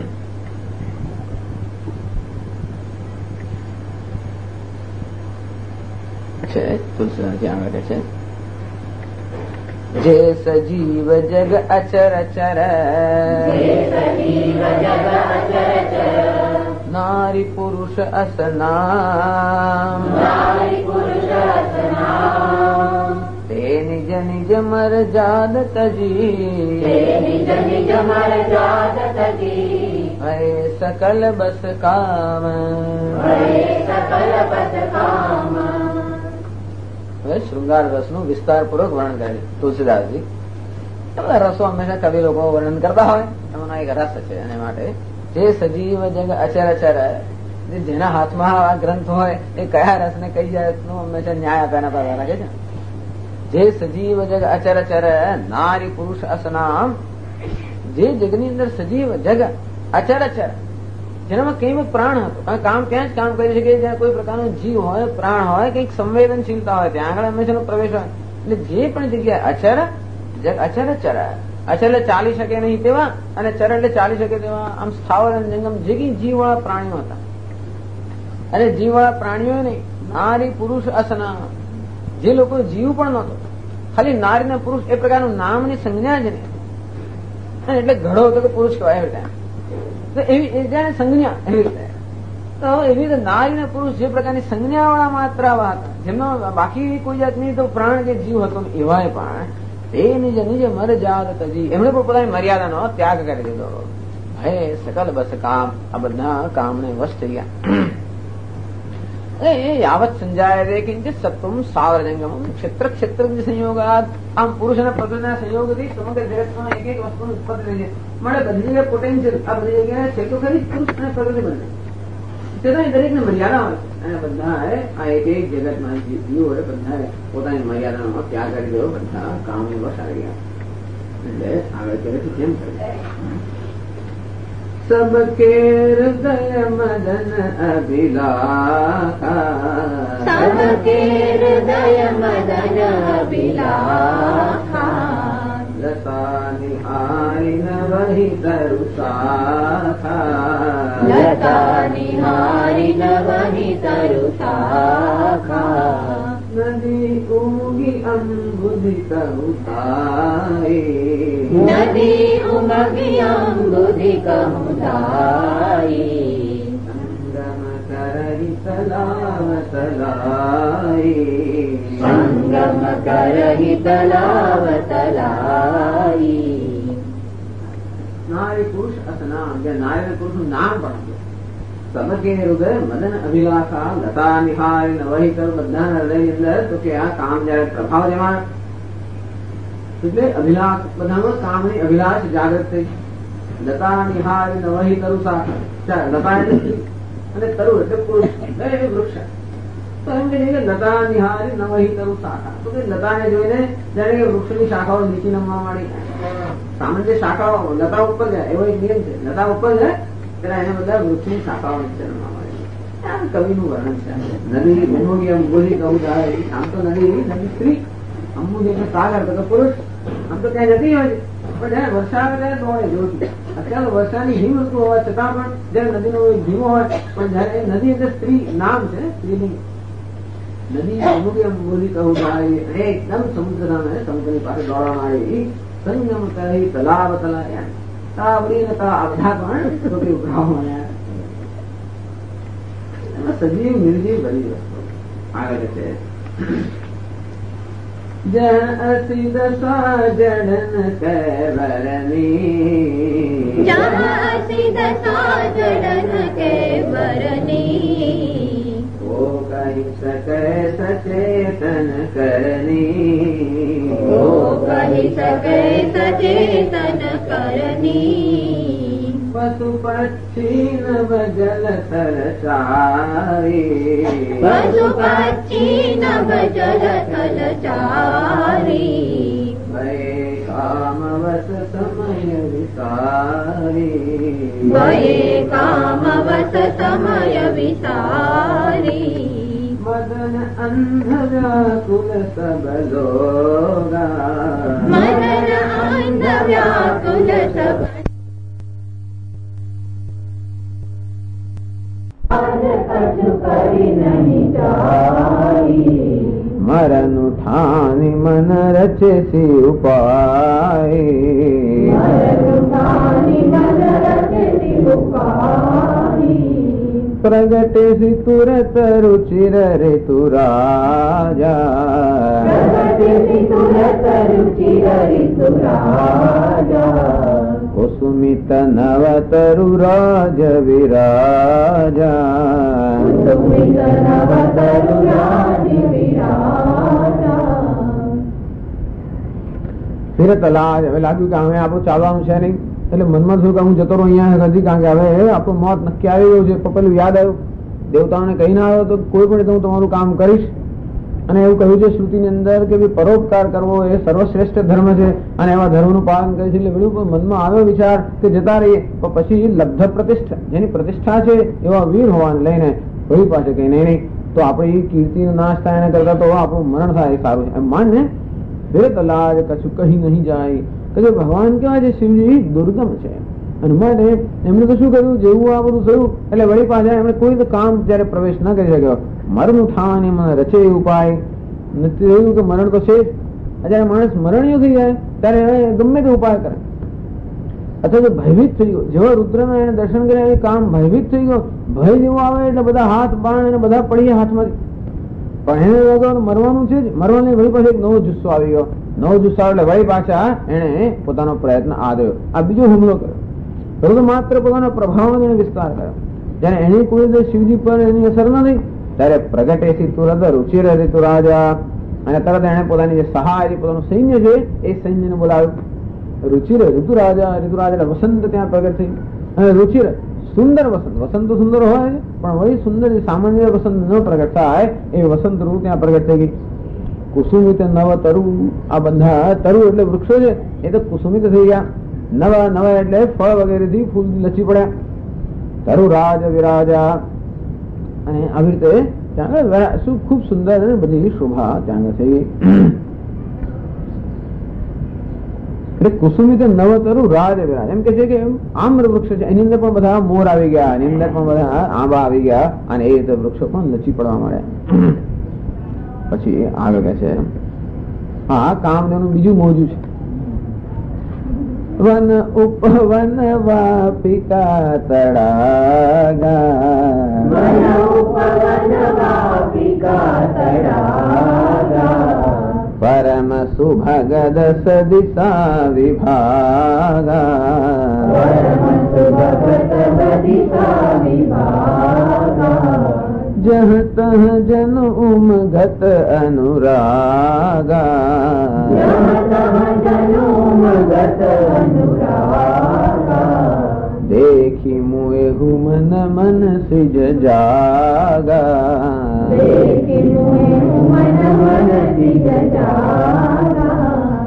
Speaker 1: છે તુલસીદાસ આગળ છે, જે સજીવ જગ અચર ચર નારી પુરુષ અસનામ તે નિજ નિજ મર જાદ તજી હે સકલ બસ કામ. હવે શૃંગાર રસ નું વિસ્તાર પૂર્વક વર્ણન કરે તુલસીદાસજી. રસો હંમેશા કવિ લોકો વર્ણન કરતા હોય, એમાંનો એક રસ છે. એને માટે જે સજીવ જગ અચર અચર, જેના હાથમાં આ ગ્રંથ હોય એ કયા રસ ને કઈ જાતનું હંમેશા ન્યાય આપ્યાના પાડવા લાગે છે. જે સજીવ જગ અચર અચર નારી પુરુષ અસનામ, જે જગની અંદર સજીવ જગ અચર અચર, જેનામાં કઈ પ્રાણ હતો. કામ ત્યાં જ કામ કરી શકે જ્યાં કોઈ પ્રકારનો જીવ હોય, પ્રાણ હોય, કઈક સંવેદનશીલતા હોય, ત્યાં આગળ હંમેશાનો પ્રવેશ હોય. એટલે જે પણ જગ્યાએ અચર જગ અચર ચર, અચર એટલે ચાલી શકે નહીં તેવા, અને ચર એટલે ચાલી શકે તેવા, આમ સ્થાવર અને જંગમ જે કઈ જીવવાળા પ્રાણીઓ હતા. અને જીવવાળા પ્રાણીઓ નહીં, નારી પુરુષ અસના, જે લોકો જીવ પણ નહોતો, ખાલી નારી ને પુરુષ એ પ્રકારનું નામની સંજ્ઞા જ નહીં. એટલે ઘડો હતો કે પુરુષ કહેવાય એવી રીતે, તો એવી જાણે સંજ્ઞા એવી રીતે. તો એવી રીતે નારી ને પુરુષ જે પ્રકારની સંજ્ઞા વાળા માત્ર આવા હતા, જેમનો બાકી કોઈ જાતની તો પ્રાણ કે જીવ હતો એવાય પણ તે નિજ નિજ મર જાત તજી, એમણે પણ પોતાની મર્યાદાનો ત્યાગ કરી દીધો. હે સકલ બસ કામ, આ બધા કામને વશ થઈ ગયા. યાવત સંજાય રે કિંચિત સત્વમ સાવર જંગમ ક્ષેત્ર ક્ષેત્ર સંયોગાત. આમ પુરુષ અને પ્રકૃતિના સંયોગથી સમગ્ર જગતમાં એક એક વસ્તુની ઉત્પત્તિ થઈ છે. મળે બધી જગ્યાએ પોટેન્શિયલ, આ બધી જગ્યાએ છે તો ખરી પુરુષ અને પ્રકૃતિ બંને, છતાં દરેક ને મર્યાદા હોય. અને બધા આ એક એક જગતમાં જીવ હોય, બધા પોતાની મર્યાદાનો ત્યાગ કરી દેવો, બધા કામની વશ આવી ગયા. એટલે આગળ કરે કેમ કરે? सबके हृदय मदन अभिलाषा,
Speaker 2: सबके हृदय मदन अभिलाषा,
Speaker 1: लता निहारी न वही तरुषाखा,
Speaker 2: लता निहारी न वही तरुषाखा,
Speaker 1: नदी उगी अम्बुधि कहूताई,
Speaker 2: नदी उमगी अम्बुधि कहूताई,
Speaker 1: संगम करहि तलाव तलाई,
Speaker 2: संगम करहि तलाव तलाई.
Speaker 1: नारी पुरुष असनाम, જે નારી અને પુરુષનું નામ પણ છે. सबके हृदय मदन अभिलाषा, लता निहारी न वही तरु, બધાના હૃદયની અંદર તો કે આ કામ જયારે પ્રભાવ જેમાં એટલે અભિલાષ, બધામાં કામની અભિલાષ જાગૃત થઈ. લતા નિહારી ન વહી તરુ શાખા, લતા એટલે અને તરુ એટલે પુરુષ, એ વૃક્ષ. તો એમ કે લતા નિહારી ન વહી તરુ શાખા, તો કે લતાને જોઈને જાણે કે વૃક્ષની શાખાઓ નીચે નમવા માંડી. સામાન્ય શાખાઓ લતા ઉપર જાય એવો એક નિયમ છે. લતા ઉપર જાય ત્યારે એને બધા વૃક્ષની શાખાઓ નીચે નમવા માંડી. આમ કવિનું વર્ણન છે. નદી ઉમોગી અંબુધી કહું જાય. આમ તો નદી સ્ત્રી, અંબુધી એટલે સાગર તો પુરુષ. આમ તો કઈ નથી હોય, પણ જયારે વર્ષા આવે ત્યારે દોડે જોતી. અત્યારે વર્ષાની હિમ ઋતુ હોવા છતાં પણ જયારે નદીનો ધીમો હોય, પણ જયારે નદી એટલે સ્ત્રી નામ છે, સ્ત્રીલિંગ. નદી અમુકી અંબુધી કહું જાય, એકદમ સમુદ્ર નામે સમુદ્રની પાસે દોડવામાં આવી. સંગમ કહી તલાવ તલા, તાવડી ને તા બધા પણ ઉભરાવા મળ્યા. એમાં સજીવ નિર્જીવ બધી વસ્તુ આગળ છે. जहाँ असिद साजन कैवरनी,
Speaker 2: जहाँ सिद साजन कैवरनी,
Speaker 1: वो कही सके सचेतन करनी,
Speaker 2: वो कही सके सचेतन करनी,
Speaker 1: पशु पक्षी नभ जल थल चारी,
Speaker 2: पशु पक्षी नभ जल थल चारी,
Speaker 1: भये कामवश समय विसारी,
Speaker 2: भये कामवश समय विसारी,
Speaker 1: मदन अंध व्याकुल सब लोगा,
Speaker 2: मदन अंध व्याकुल सब कछु करी नहीं जाई,
Speaker 1: मरण उठानी मन रचे सी उपाय,
Speaker 2: मरण उठानी मन रचे सी उपाय,
Speaker 1: प्रगटे सी तुरत रुचिर ऋतु राजा,
Speaker 2: प्रगटे सी तुरत रुचिर ऋतु राजा,
Speaker 1: कुसुमित नवतरु राज विराजा,
Speaker 2: कुसुमित नवतरु राज विराजा.
Speaker 1: ફિરત લાજ. હવે લાગ્યું કે હવે આપણું ચાલવાનું છે નહીં, એટલે મનમાં થયું કે હું જતો રહું અહીંયા હજી, કારણ કે હવે આપણું મોત નક્કી આવી ગયું છે. પેલું યાદ આવ્યું, દેવતાઓને કહી ના આવ્યો તો કોઈ પણ રીતે હું તમારું કામ કરીશ. અને એવું કહ્યું છે શ્રુતિની અંદર કે પરોપકાર કરવો એ સર્વશ્રેષ્ઠ ધર્મ છે, અને એવા ધર્મનું પાલન કરે છે. એટલે બધું મનમાં આવ્યો વિચાર કે જતા રહીએ, તો પછી લબ્ધ પ્રતિષ્ઠા, જેની પ્રતિષ્ઠા છે એવા વીર હોવાને લઈને વળી પાસે કઈ નહીં, તો આપણી કીર્તિનો નાશ થાય એના કરતા તો આપણું મરણ થાય એ સારું છે. એમ માનને ફિરત લાજ કશું કહી નહીં જાય, કે ભગવાન કહેવાય છે શિવજી દુર્ગમ છે, અને માટે એમણે તો શું કર્યું, જેવું આ બધું થયું એટલે વળી પાછા એમણે કોઈ તો કામ જયારે પ્રવેશ ન કરી શક્યો. મરણ ઉઠાવાની મને રચે ઉપાય નથી રહ્યું કે મરણ તો છે જ. જયારે માણસ મરણીય થઈ જાય ત્યારે ગમે તે ઉપાય કરે, અથવા તો ભયભીત થઈ ગયો. જેવા રુદ્રના એને દર્શન કર્યા એ કામ ભયભીત થઈ ગયો. ભય જેવો આવે એટલે બધા હાથ બાણ એને બધા પડીએ હાથમાંથી. પણ એને વગર મરવાનું છે જ, મરવાની વળી પાછો એક નવો જુસ્સો આવી ગયો. નવો જુસ્સો એટલે વળી પાછા એને પોતાનો પ્રયત્ન આદર્યો, આ બીજો હુમલો કર્યો. પરંતુ માત્ર પોતાના પ્રભાવનો એને વિસ્તાર કર્યો. જયારે એની કોઈ શિવજી પર એની અસર ન થઈ ત્યારે પ્રગટે તુરત રુચિર ઋતુ રાજા, અને તરત એને પોતાની જે સહાય પોતાનું સૈન્ય છે એ સૈન્યને બોલાવ્યું. રુચિર ઋતુ રાજા, ઋતુ રાજા એટલે વસંત ત્યાં પ્રગટ થઈ. અને રુચિર સુંદર વસંત, વસંત તો સુંદર હોય છે પણ વળી સુંદર સામાન્ય વસંત ન પ્રગટ થાય એ વસંત ઋતુ ત્યાં પ્રગટ થઈ ગઈ. કુસુમિત નવ તરુ, આ બધા તરુ એટલે વૃક્ષો છે એ તો કુસુમિત થઈ ગયા. નવા નવા એટલે ફળ વગેરે થી ફૂલ લચી પડ્યા. તરુ રાજ વિરાજા, અને આવી રીતે ત્યાં શું ખૂબ સુંદર બધી શોભા ત્યાં થઈ ગઈ. એટલે કુસુમિત નવતરુ રાજ વિરાજ એમ કે છે કે આમ્ર વૃક્ષ છે, એની અંદર પણ બધા મોર આવી ગયા, એની અંદર પણ બધા આંબા આવી ગયા, અને એ રીતે વૃક્ષો પણ લચી પડવા માંડ્યા. પછી આગળ કહે છે, હા કામદેવનું બીજું મોજું છે. વન ઉપવન વાપિકા તડાગા,
Speaker 2: વન ઉપવન વાપિકા તડાગા,
Speaker 1: પરમ સુભગ દસ દિશા વિભાગા,
Speaker 2: પરમ સુભગ દસ દિશા વિભાગા,
Speaker 1: જહ તહ જન ઉમગત અનુરાગા,
Speaker 2: જહ તહ જન ઉમગત અનુરાગા,
Speaker 1: देखी मुए हुमन मन सिज जागा,
Speaker 2: देखी मुए हुमन मन सिज जागा,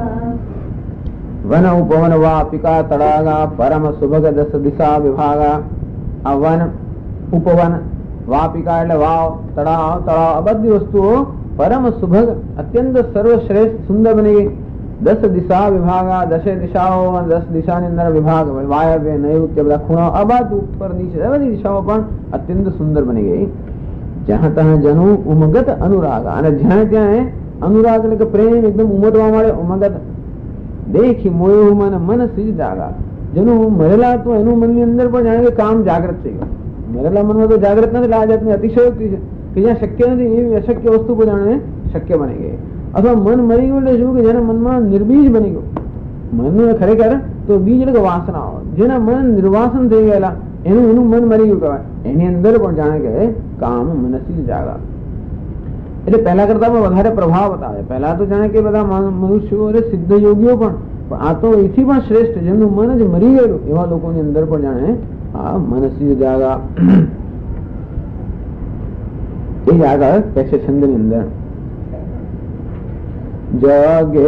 Speaker 1: વન ઉપવન વાપિકા તડાગા, પરમ સુભગ દસ દિશા વિભાગા. આ વન, ઉપવન, વાપિકા એટલે વાવ, તળાવ, તળાવ, આ બધી વસ્તુઓ પરમ સુભગ અત્યંત સર્વશ્રેષ્ઠ સુંદર બની ગઈ. 10 દિશા વિભાગા, 10 દિશાઓ, 10 દિશાની અંદર વિભાગ, વાયવ્ય નૈઋત્ય બધા ખૂણો, આ બાજુ ઉપર નીચે બધી દિશાઓ પણ અત્યંત સુંદર બની ગઈ. જ્યાં ત્યાં જનુ ઉમગત અનુરાગ, અને જ્યાં ત્યાં અનુરાગ એટલે કે પ્રેમ એકદમ ઉમટવા મળે. ઉમગત દેખી મોયું મન મન સિજ જાગા, જેનું મરેલા તો એનું મનની અંદર પણ જાણે કે કામ જાગૃત થઈ ગયું. મરેલા મનમાં તો જાગૃત નથી, આ જાતની અતિશયોક્તિ છે કે જ્યાં શક્ય નથી એવી અશક્ય વસ્તુ પણ જાણે શક્ય બની ગઈ. અથવા મન મરી ગયું એટલે શું કે જેના મનમાં નિર્બીજ બની ગયું. મન ખરેખર તો બીજ એટલે કે વાસનાઓ, જેના મન નિર્વાસન થઈ ગયેલા એનું મન મરી ગયું કહેવાય. એની અંદર પણ જાણે કે કામ મનસી જાગા એટલે પહેલા કરતા પણ વધારે પ્રભાવ બતાવે. પહેલા તો જાણે કે બધા મનુષ્યો અને સિદ્ધ યોગીઓ પણ આ તો એથી પણ શ્રેષ્ઠ જેમનું મન જ મરી ગયેલું એવા લોકોની અંદર પણ જાણે આ મનસી જાગા એ જાગા કે છે છંદની અંદર. જાગે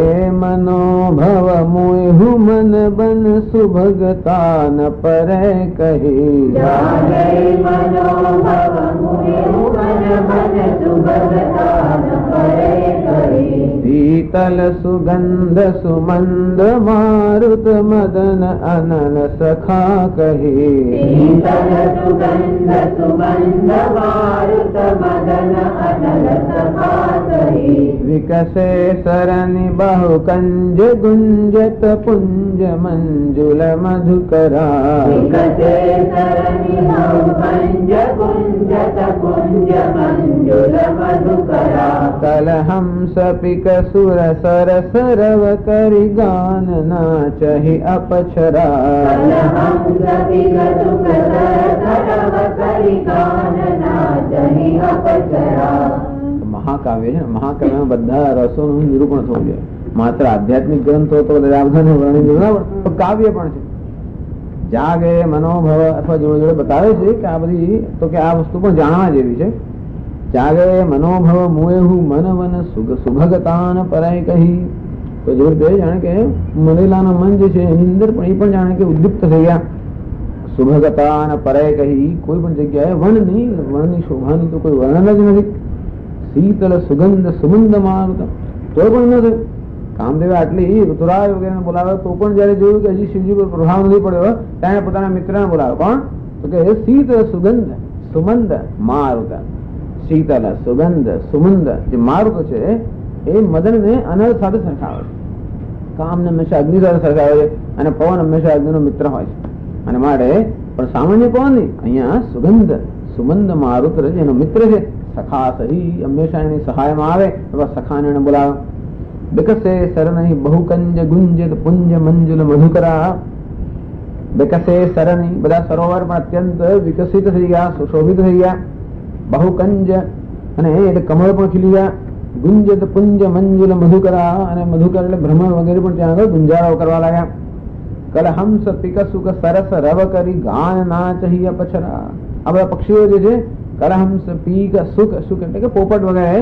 Speaker 1: મનોભવ મોહુ મન બન સુભગતા ન પરે કહી.
Speaker 2: જાગે મનોભવ મોહુ મન બન સુભગતા ન પરે કહી.
Speaker 1: શીતલ સુગંધ સુમંદ મારુત મદન અનલ સખા કહી.
Speaker 2: શીતલ સુગંધ સુમંદ મારુત મદન અનલ સખા કહી.
Speaker 1: વિકસે સરनि बहु कंज गुंजत पुंज मंजुल मधुकरा.
Speaker 2: વિકસે સરનિ बहु કંજ ગુંજત પુંજ મંજુલ મધુકરા.
Speaker 1: કલહંસ પિક સુર સરસ રવ કરી ગાન નાચહી અપછરા.
Speaker 2: કલહંસ પિક સુર સરસ રવ કરી ગાન નાચહી અપછરા.
Speaker 1: મહાકાવ્ય છે. મહાકાવ્યમાં બધા રસોનું નિરૂપણ થવું જોઈએ. માત્ર આધ્યાત્મિક ગ્રંથો તો વર્ણન કાવ્ય પણ છે. જાગે મનોભવ અથવા જોડે જોડે બતાવે છે કે આ બધી તો કે આ વસ્તુ પણ જાણવા જેવી છે. જાગે મનોભવ મોહુ મન વન સુભગતાન પરાય કહી. તો જોડે જાણે કે મરેલાનું મન જે છે એની અંદર પણ એ પણ જાણે કે ઉદ્દીપ્ત થઈ ગયા. સુભગતાન પરાય કહી. કોઈ પણ જગ્યાએ વન નહીં, વનની શોભાની તો કોઈ વર્ણન જ નથી. શીતલ સુગંધ સુમંદ મારુત તો પણ ન થયું. કામદેવે આટલી ઋતુરાજ વગેરે બોલાવે તો પણ જયારે જોયું કે હજી શિવજી પર પ્રભાવ નથી પડ્યો ત્યારે પોતાના મિત્રને બોલાવે. કોણ? તો કે શીતલ સુગંધ સુમંદ મારુત. શીતલ સુગંધ સુમંદ જે મારુત છે એ મદનને અનલ સાથે સરખાવે છે. કામને હંમેશા અગ્નિ સાથે સરખાવે છે અને પવન હંમેશા અગ્નિનો મિત્ર હોય છે. અને માટે પણ સામાન્ય પવન નહીં, અહીંયા સુગંધ સુમંદ મારુત એનો મિત્ર છે. સખા સહી હંમેશા એની સહાયમાં આવે એવા સખાને એને બોલાવે. વિકસે સરણી બહુકંજ ગુંજત પુંજ મંજુલ મધુકરા. વિકસે સરણી બધા સરોવર પણ અત્યંત વિકસિત થઈ ગયા, સુશોભિત થઈ ગયા. બહુકંજ અને એટલે કમળ પણ ખીલી ગયા. ગુંજત પુંજ મંજુલ મધુકરા અને મધુકર એટલે ભ્રમણ વગેરે પણ ત્યાં આગળ ગુંજારાઓ કરવા લાગ્યા. કલહંસ પિકસુક સરસ રવ કરી ગાન નાચહી અપછરા. આ બધા પક્ષીઓ જે છે કલહંસ પીક સુખ સુખ એટલે કે પોપટ વગેરે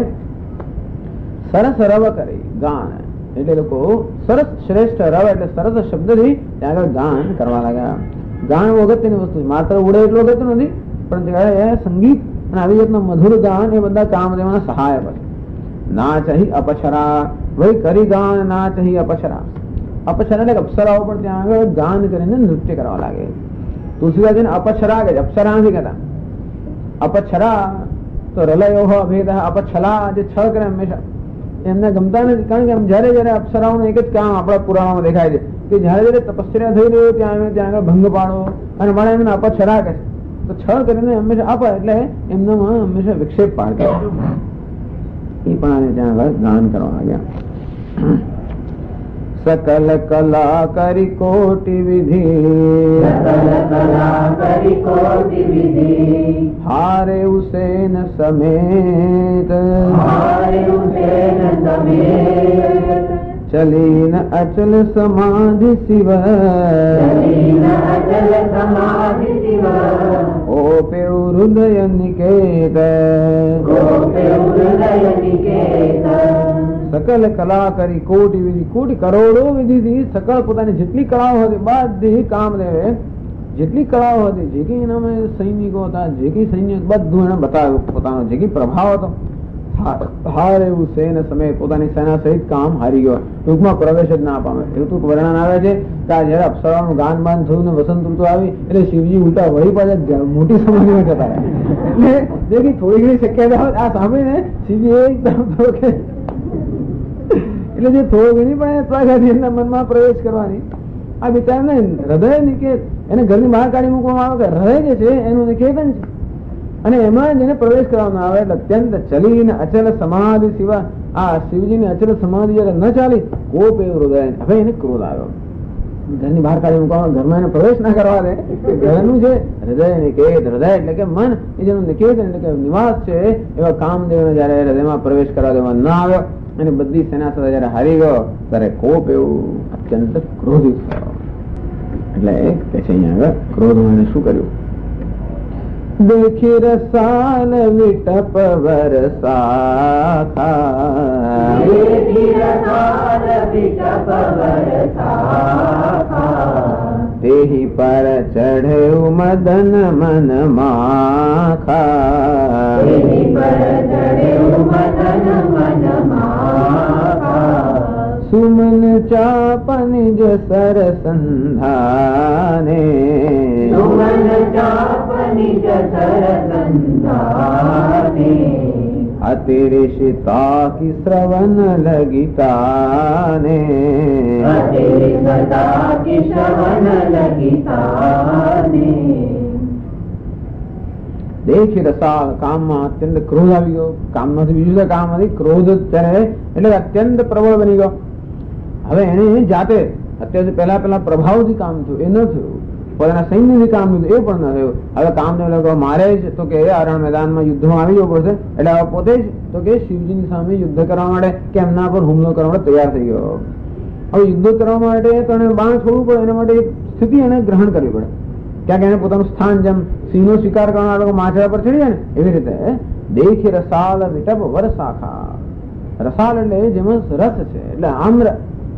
Speaker 1: સરસ રવ કરી ગાન એટલે લોકો સરસ શ્રેષ્ઠ રવ એટલે સરસ શબ્દથી ત્યાં આગળ ગાન કરવા લાગ્યા. ગાન અગત્યની વસ્તુ છે. માત્ર ઉડે એટલું અગત્ય નથી પણ ત્યારે સંગીત અને આવી રીતના મધુર ગાન એ બધા કામદેવના સહાય છે. નાચહી અપછરા ભાઈ કરી ગાન નાચહી અપછરા. અપછરા એટલે અપ્સરાઓ પણ ત્યાં આગળ ગાન કરીને નૃત્ય કરવા લાગે. તુલસીદાસજીને અપછરા કે અપ્સરા નથી કહેતા. અપછરા તો રલયો અભેદ અપછલા જે છ કરે હંમેશા એમને ગમતા નથી. કારણ કે જયારે જયારે અપ્સરાઓનું એક જ કામ આપણા પુરાણોમાં દેખાય છે કે જયારે જયારે તપસ્યા થઈ રહ્યો ત્યાં આગળ ભંગ પાડો અને મારા એમને અપછરા કહે તો છ કરીને હંમેશા અપ એટલે એમનામાં હંમેશા વિક્ષેપ પાડતા એ પણ ત્યાં આગળ ગાન કરવા લાગ્યા. सकल कला करी कोटि विधि
Speaker 2: सकल कला करी कोटि विधि
Speaker 1: हारे उसेन समेत
Speaker 2: हारे उसेन समेत
Speaker 1: चलीन अचल समाधि शिव
Speaker 2: चलीन अचल समाधि शिव
Speaker 1: ओपे हृदय निकेत
Speaker 2: गोपे हृदय निकेत
Speaker 1: સકલ કલા કરી કોટી વિધિ કોટી કરોડો વિધિથી સકળ પોતાની જેટલી કળાઓ હતી બધી કામદેવે જેટલી કળાઓ હતી જે કઈ એનામાં સૈનિકો હતા જે કઈ સૈન્ય બધું એને બતાવ્યું પોતાનો જે કઈ પ્રભાવ હતો. હાર એવું સેન સમય પોતાની સેના સહિત કામ હારી ગયો. ટૂંકમાં પ્રવેશ જ ના પામે એવું ટૂંક વર્ણન આવે છે કે આ જયારે અપ્સરાનું ગાન બાન થયું ને વસંત ઋતુ આવી એટલે શિવજી ઉલટા વળી પાછા મોટી સમાધિમાં જતા રહ્યા. એટલે જે કઈ થોડી ઘણી શક્યતા હોય આ સાંભળીને શિવજી એકદમ એટલે જે થોડો ઘણી પણ ત્રાગાથી એમના મનમાં પ્રવેશ કરવાની આ બિચારાને હૃદય નિકેત એને ઘરની બહાર કાઢી મૂકવામાં આવે કે હૃદય જે છે એનું નિકેતન છે. અને એમાં જેને પ્રવેશ કરવામાં આવે એટલે અત્યંત ચલીને અચલ સમાધિ સિવાય આ શિવજીની અચલ સમાધિ જયારે ન ચાલી કોપ એવું હૃદય, હવે એને ક્રોધ આવ્યો. ઘરની બહાર કાઢી મૂકવામાં, ઘરમાં એને પ્રવેશ ના કરવા દે. ઘરનું છે હૃદય નિકેત, હૃદય એટલે કે મન એ જેનું નિકેત એટલે કે નિવાસ છે, એવા કામદેવને જયારે હૃદયમાં પ્રવેશ કરવા દેવામાં ન આવ્યો અને બધી સેના સાથે જયારે હારી ગયો ત્યારે કોપ એવું અત્યંત ક્રોધિત થયો. એટલે કે છે અહીંયા આગળ ક્રોધમાં એને શું કર્યું? દેખી રસાલ વિટપ વરસાખા, તેહી પર ચઢ્યું મદન મન માખા, સુમન ચાપ નિજ સર સંધાને, અતિરિષિતા કી શ્રવણ લગિતાને, દેખી રસાલ કામમાં અત્યંત ક્રોધ આવી ગયો. કામ નથી, બીજું કામ નથી, ક્રોધ ત્યારે એટલે અત્યંત પ્રબળ બની ગયો. હવે એને જાતે અત્યારે પેલા પ્રભાવથી કામ થયું એ ન થયું, પોતાના સૈન્યથી કામ થયું એ પણ ન થયું. હવે કામને લોકો મારે જ તો કે આ મેદાનમાં યુદ્ધમાં આવી જવું પડશે, એટલે હવે પોતે જ તો કે શિવજીની સામે યુદ્ધ કરવા માટે કે એમના પર હુમલો કરવા માટે તૈયાર થઈ ગયો. હવે યુદ્ધ કરવા માટે તો એને બાણ છોડવું પડે, એના માટે એક સ્થિતિ એને ગ્રહણ કરવી પડે. ક્યાંક એને પોતાનું સ્થાન, જેમ સિંહનો શિકાર કરનાર લોકો માથા પર ચડી જાય ને એવી રીતે દેખી રસાલ વિટપ વરસાખા. રસાલ એટલે જેમાં રસ છે એટલે આમ્ર,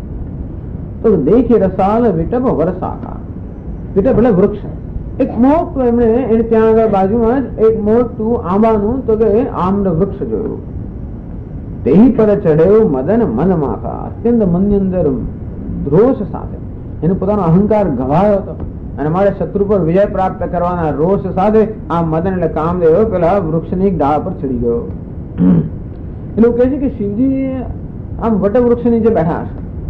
Speaker 1: તો દેખી રસાલ વિટપ વરસાખા. વિટપ એટલે વૃક્ષ. એક મોટું એમણે એને ત્યાં આગળ બાજુમાં જ એક મોટું આંબાનું તો કે આમ્ર વૃક્ષ જોયું. તેહી પર ચડ્યો મદન મન માખા, અત્યંત મનની અંદર રોષ સાથે એને પોતાનો અહંકાર ગવાયો હતો અને મારે શત્રુ પર વિજય પ્રાપ્ત કરવાના રોષ સાથે આ મદન એટલે કામદેવ પેલા વૃક્ષની ડાળ પર ચડી ગયો. એટલે કહે છે કે શિવજી આમ વટ વૃક્ષ નીચે બેઠા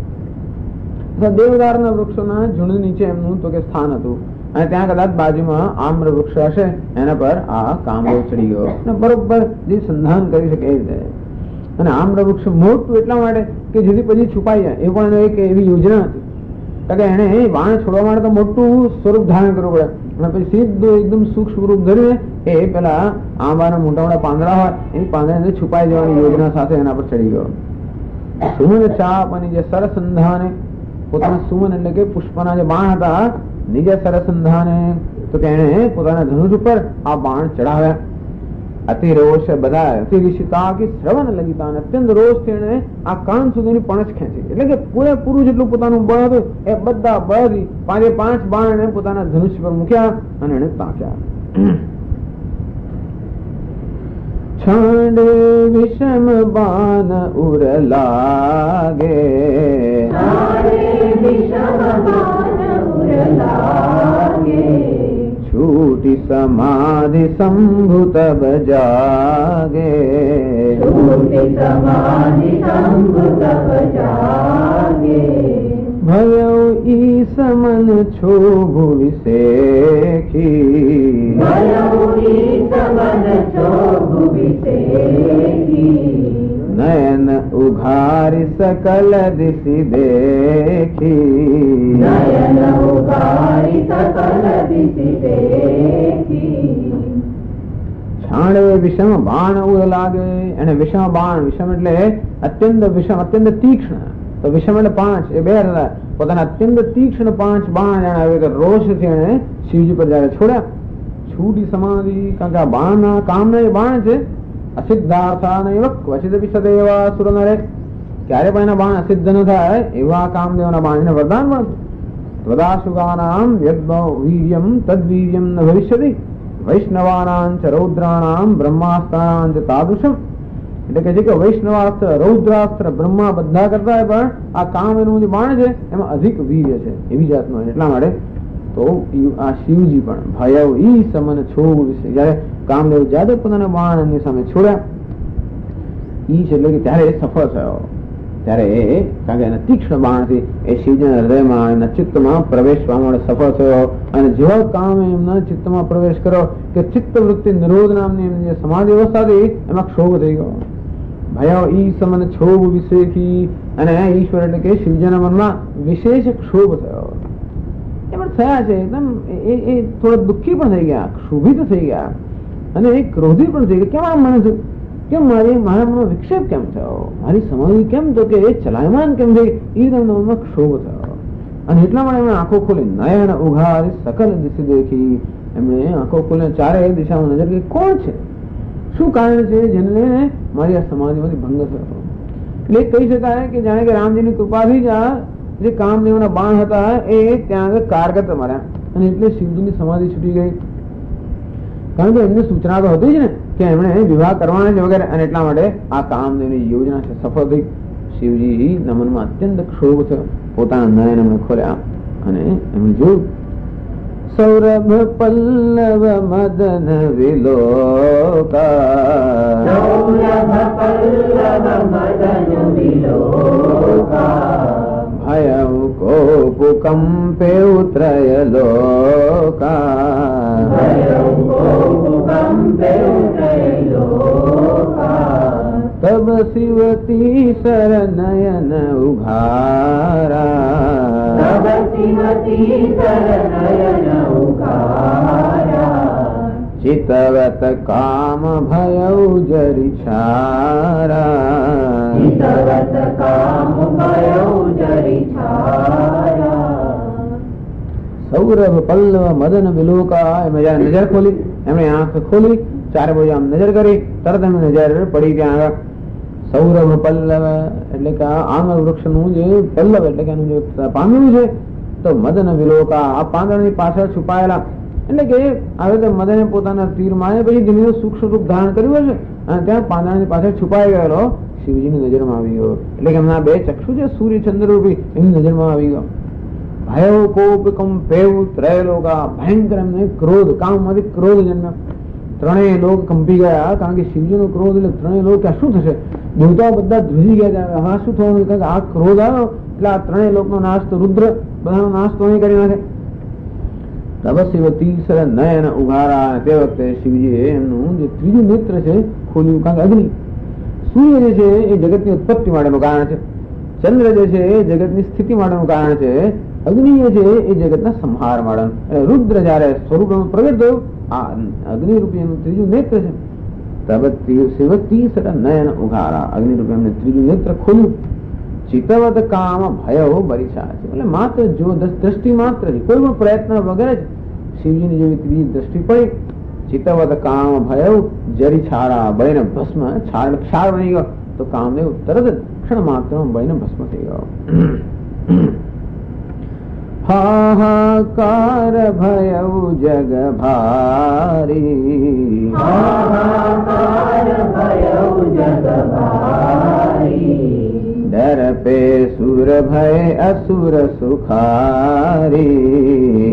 Speaker 1: હશે, દેવદારના વૃક્ષોના ઝુંડ નીચે એમનું તો કે સ્થાન હતું અને ત્યાં કદાચ બાજુમાં આમ્ર વૃક્ષ હશે, એના પર આ કામદેવ ચડી ગયો અને બરોબર જે સંધાન કરી શકે એ રીતે. અને આમ્ર વૃક્ષ મોટું એટલા માટે કે જેથી પછી છુપાઈ જાય, એ પણ એક એવી યોજના હતી. કે એને બાણ છોડવા માટે તો મોટું સ્વરૂપ ધારણ કરવું પડે અને પછી સીધું એકદમ સૂક્ષ્મ રૂપ ધરીને એ પેલા આંબાના મોટા મોટા પાંદડા હોય એની પાંદડા છુપાઈ જવાની યોજના સાથે એના પર ચડી ગયો. સુમન ચાપ અને જે સરસંધાને પોતાના સુમન એટલે કે પુષ્પના જે બાણ હતા નિજ સરસંધાને તો કે એને પોતાના ધનુષ ઉપર આ બાણ ચડાવ્યા. અતિ રોષ બધા અતિરિષિતા કે શ્રવણ લગિતા, અત્યંત રોષ થી એને આ કાન સુધીની પણછ ખેંચી, એટલે કે પૂરેપૂરું જેટલું પોતાનું બળ હતું એ બધા બળથી 5 બાણ એને પોતાના ધનુષ્ય પર મૂક્યા અને એને તાક્યા. છાંડે વિષમ બાન ઉર લાગે, છૂટી સમાધિ સંભુત બજાગે, ભયો ઈસ મન છો ભુવિશેખી, નયન ઉઘારી સકલ દિશી દેખી, છાણે વિષમ બાણ ઉર લાગે. એને વિષમ બાણ, વિષમ એટલે અત્યંત વિષમ, અત્યંત તીક્ષ્ણ, તો વિષમ એટલે 5 એ 2 હતા. પોતાના અત્યંત તીક્ષ્ણ 5 બાણ એને આવે કે રોષથી એને શિવજી પર જયારે છોડ્યા. છૂટી સમાધિ, કારણ કે આ બાણ કામના એ બાણ છે, અસિદ્ધાર્થા નૈવ ક્વચિદ વિસદેવા સુરનરે, ક્યારે પણ એના બાણ અસિદ્ધ ન થાય એવા કામદેવના બાણ એને વરદાન પણ. ત્વદાશુગાનામ યદ્વીર્યમ તદ્વીર્યમ ન ભવિષ્યતિ, વૈષ્ણવાનાં ચ રૌદ્રાણામ બ્રહ્માસ્ત્રાણાં ચ તાદૃશમ. એટલે કે છે કે વૈષ્ણવાસ્ત્ર, રૌદ્રાસ્ત્ર, બ્રહ્મા બધા કરતા પણ આ કામ એનું જે બાણ છે એમાં અધિક વીર્ય છે એવી જાતનો. એટલા માટે તો આ શિવજી પણ ભયવ ઈ સમન છો વિશે જયારે કામદેવ જાદવ પોતાના બાણ એમની સામે છોડ્યા ઈ છે એટલે કે ત્યારે સફળ થયો. ત્યારે કારણ કે એના તીક્ષ્ણ બાણથી એ શિવજીના હૃદયમાં એના ચિત્તમાં પ્રવેશવા માટે સફળ થયો અને જેવો કામ એમના ચિત્તમાં પ્રવેશ કર્યો કે ચિત્ત વૃત્તિ નિરોધ નામની જે સમાધિ અવસ્થા હતી એમાં ક્ષોભ થઈ ગયો. ભય ઈ સમન ક્ષોભ વિશેષી અને ઈશ્વર એટલે કે શિવજીના મનમાં વિશેષ ક્ષોભ થયો. એ પણ થયા છે એકદમ એ થોડા દુઃખી પણ થઈ ગયા, ક્ષોભિત થઈ ગયા અને એ ક્રોધી પણ થઈ ગયા. કેમ આમ મને થયું? કેમ મારા મનમાં વિક્ષેપ કેમ થયો? મારી સમાધિ કેમ તો કે એ ચલાયમાન કેમ થઈ? એ મનમાં ક્ષોભ થયો અને એટલા માટે એમણે આંખો ખોલી નયન ઉઘારી સકલ દિશ દેખી. એમણે આંખો ખોલીને ચારે દિશામાં નજર કરી કોણ છે, શું કારણ છે જેને લઈને મારી આ સમાધિમાંથી ભંગ થયો. એટલે કહી શકાય કે જાણે કે રામજીની કૃપાથી જ આ જે કામદેવના બાણ હતા એ ત્યાં આગળ કારગત માર્યા અને એટલે શિવજીની સમાધિ છૂટી ગઈ. કારણ કે એમને સૂચના તો હતી જ ને કે એમણે વિવાહ કરવાના છે વગેરે અને એટલા માટે આ કામદેવની યોજના છે સફળ થઈ. શિવજી મનમાં અત્યંત ક્ષોભ થયો. પોતાના નયન એમણે ખોલ્યા અને એમણે જોયું સૌરભ પલ્લવ મદન વિલોકા ભય કોપ કંપે ઉત્રય લોકા તબ શિવતી સર નયન ઉઘારા ચિતવત કામ ભય જરી છારા સૌરભ પલ્લવ મદન વિલોકા. એમણે જયારે નજર ખોલી, એમણે આંખ ખોલી, ચારે બાજુ આમ નજર કરી, તરત એમની નજર પડી ત્યાં આગળ સૌરભ પલ્લવ એટલે કે આંગળ વૃક્ષનું જે પલ્લવ એટલે કે એનું જે પાંદડું છે તો મદન વિલોકા આ પાંદડાની પાછળ છુપાયેલા એટલે કે આવી રીતે મદને પોતાના તીર મારે પછી ધીમે સૂક્ષ્મ રૂપ ધારણ કર્યું હશે અને ત્યાં પાંદડાની પાછળ છુપાઈ ગયેલો શિવજીની નજરમાં આવી ગયો. એટલે કે એમના બે ચક્ષુ છે સૂર્ય ચંદ્ર રૂપી એમની નજરમાં આવી ગયો. ભયો કોપ કંપેવ ત્રયલોકા ભયંકર એમને ક્રોધ કામમાંથી ક્રોધ જન્મ્યો. ત્રણેય લોક કંપી ગયા કારણ કે શિવજીનો ક્રોધ એટલે ત્રણેય લોક ત્યાં શું થશે? દેવતાઓ બધા ધ્રુજી ગયા. હા શું થવાનું? કારણ કે આ ક્રોધ આવ્યો એટલે આ ત્રણેય લોકનો નાશ તો રુદ્ર બધાનો નાશ તો અહીં કરી નાખે. તપસ્વી તીસર નયન ઉઘારા. તે વખતે શિવજીએ એમનું જે ત્રીજું નેત્ર છે ખોલ્યું. કારણ કે અગ્નિ સૂર્ય જે છે એ જગતની ઉત્પત્તિ માટેનું કારણ છે, ચંદ્ર જે છે એ જગતની સ્થિતિ માટેનું કારણ છે, અગ્નિ છે એ જગતના સંહાર માટે. રુદ્ર જયારે સ્વરૂપમાં પ્રગટ થયું આ અગ્નિ રૂપી એનું ત્રીજું નેત્ર છે. શિવ તીસર નયન ઉઘારા. અગ્નિ રૂપી એમને ત્રીજું નેત્ર ખોલ્યું. ચિતવત કામ ભય બરીછા છે એટલે માત્ર જો દ્રષ્ટિ માત્ર કોઈ પણ પ્રયત્ન વગર જ શિવજીની જેવી ત્રીજી દ્રષ્ટિ પડી. ચિતવત કામ ભય જરી છારા બળીને ભસ્મ ક્ષાર બની ગયો. તો કામદેવ તરત જ ક્ષણ માત્ર બળીને ભસ્મ થઈ ગયો. હાહાકાર ભય જગ ભારી ડર પે સુર ભય અસુર સુખારી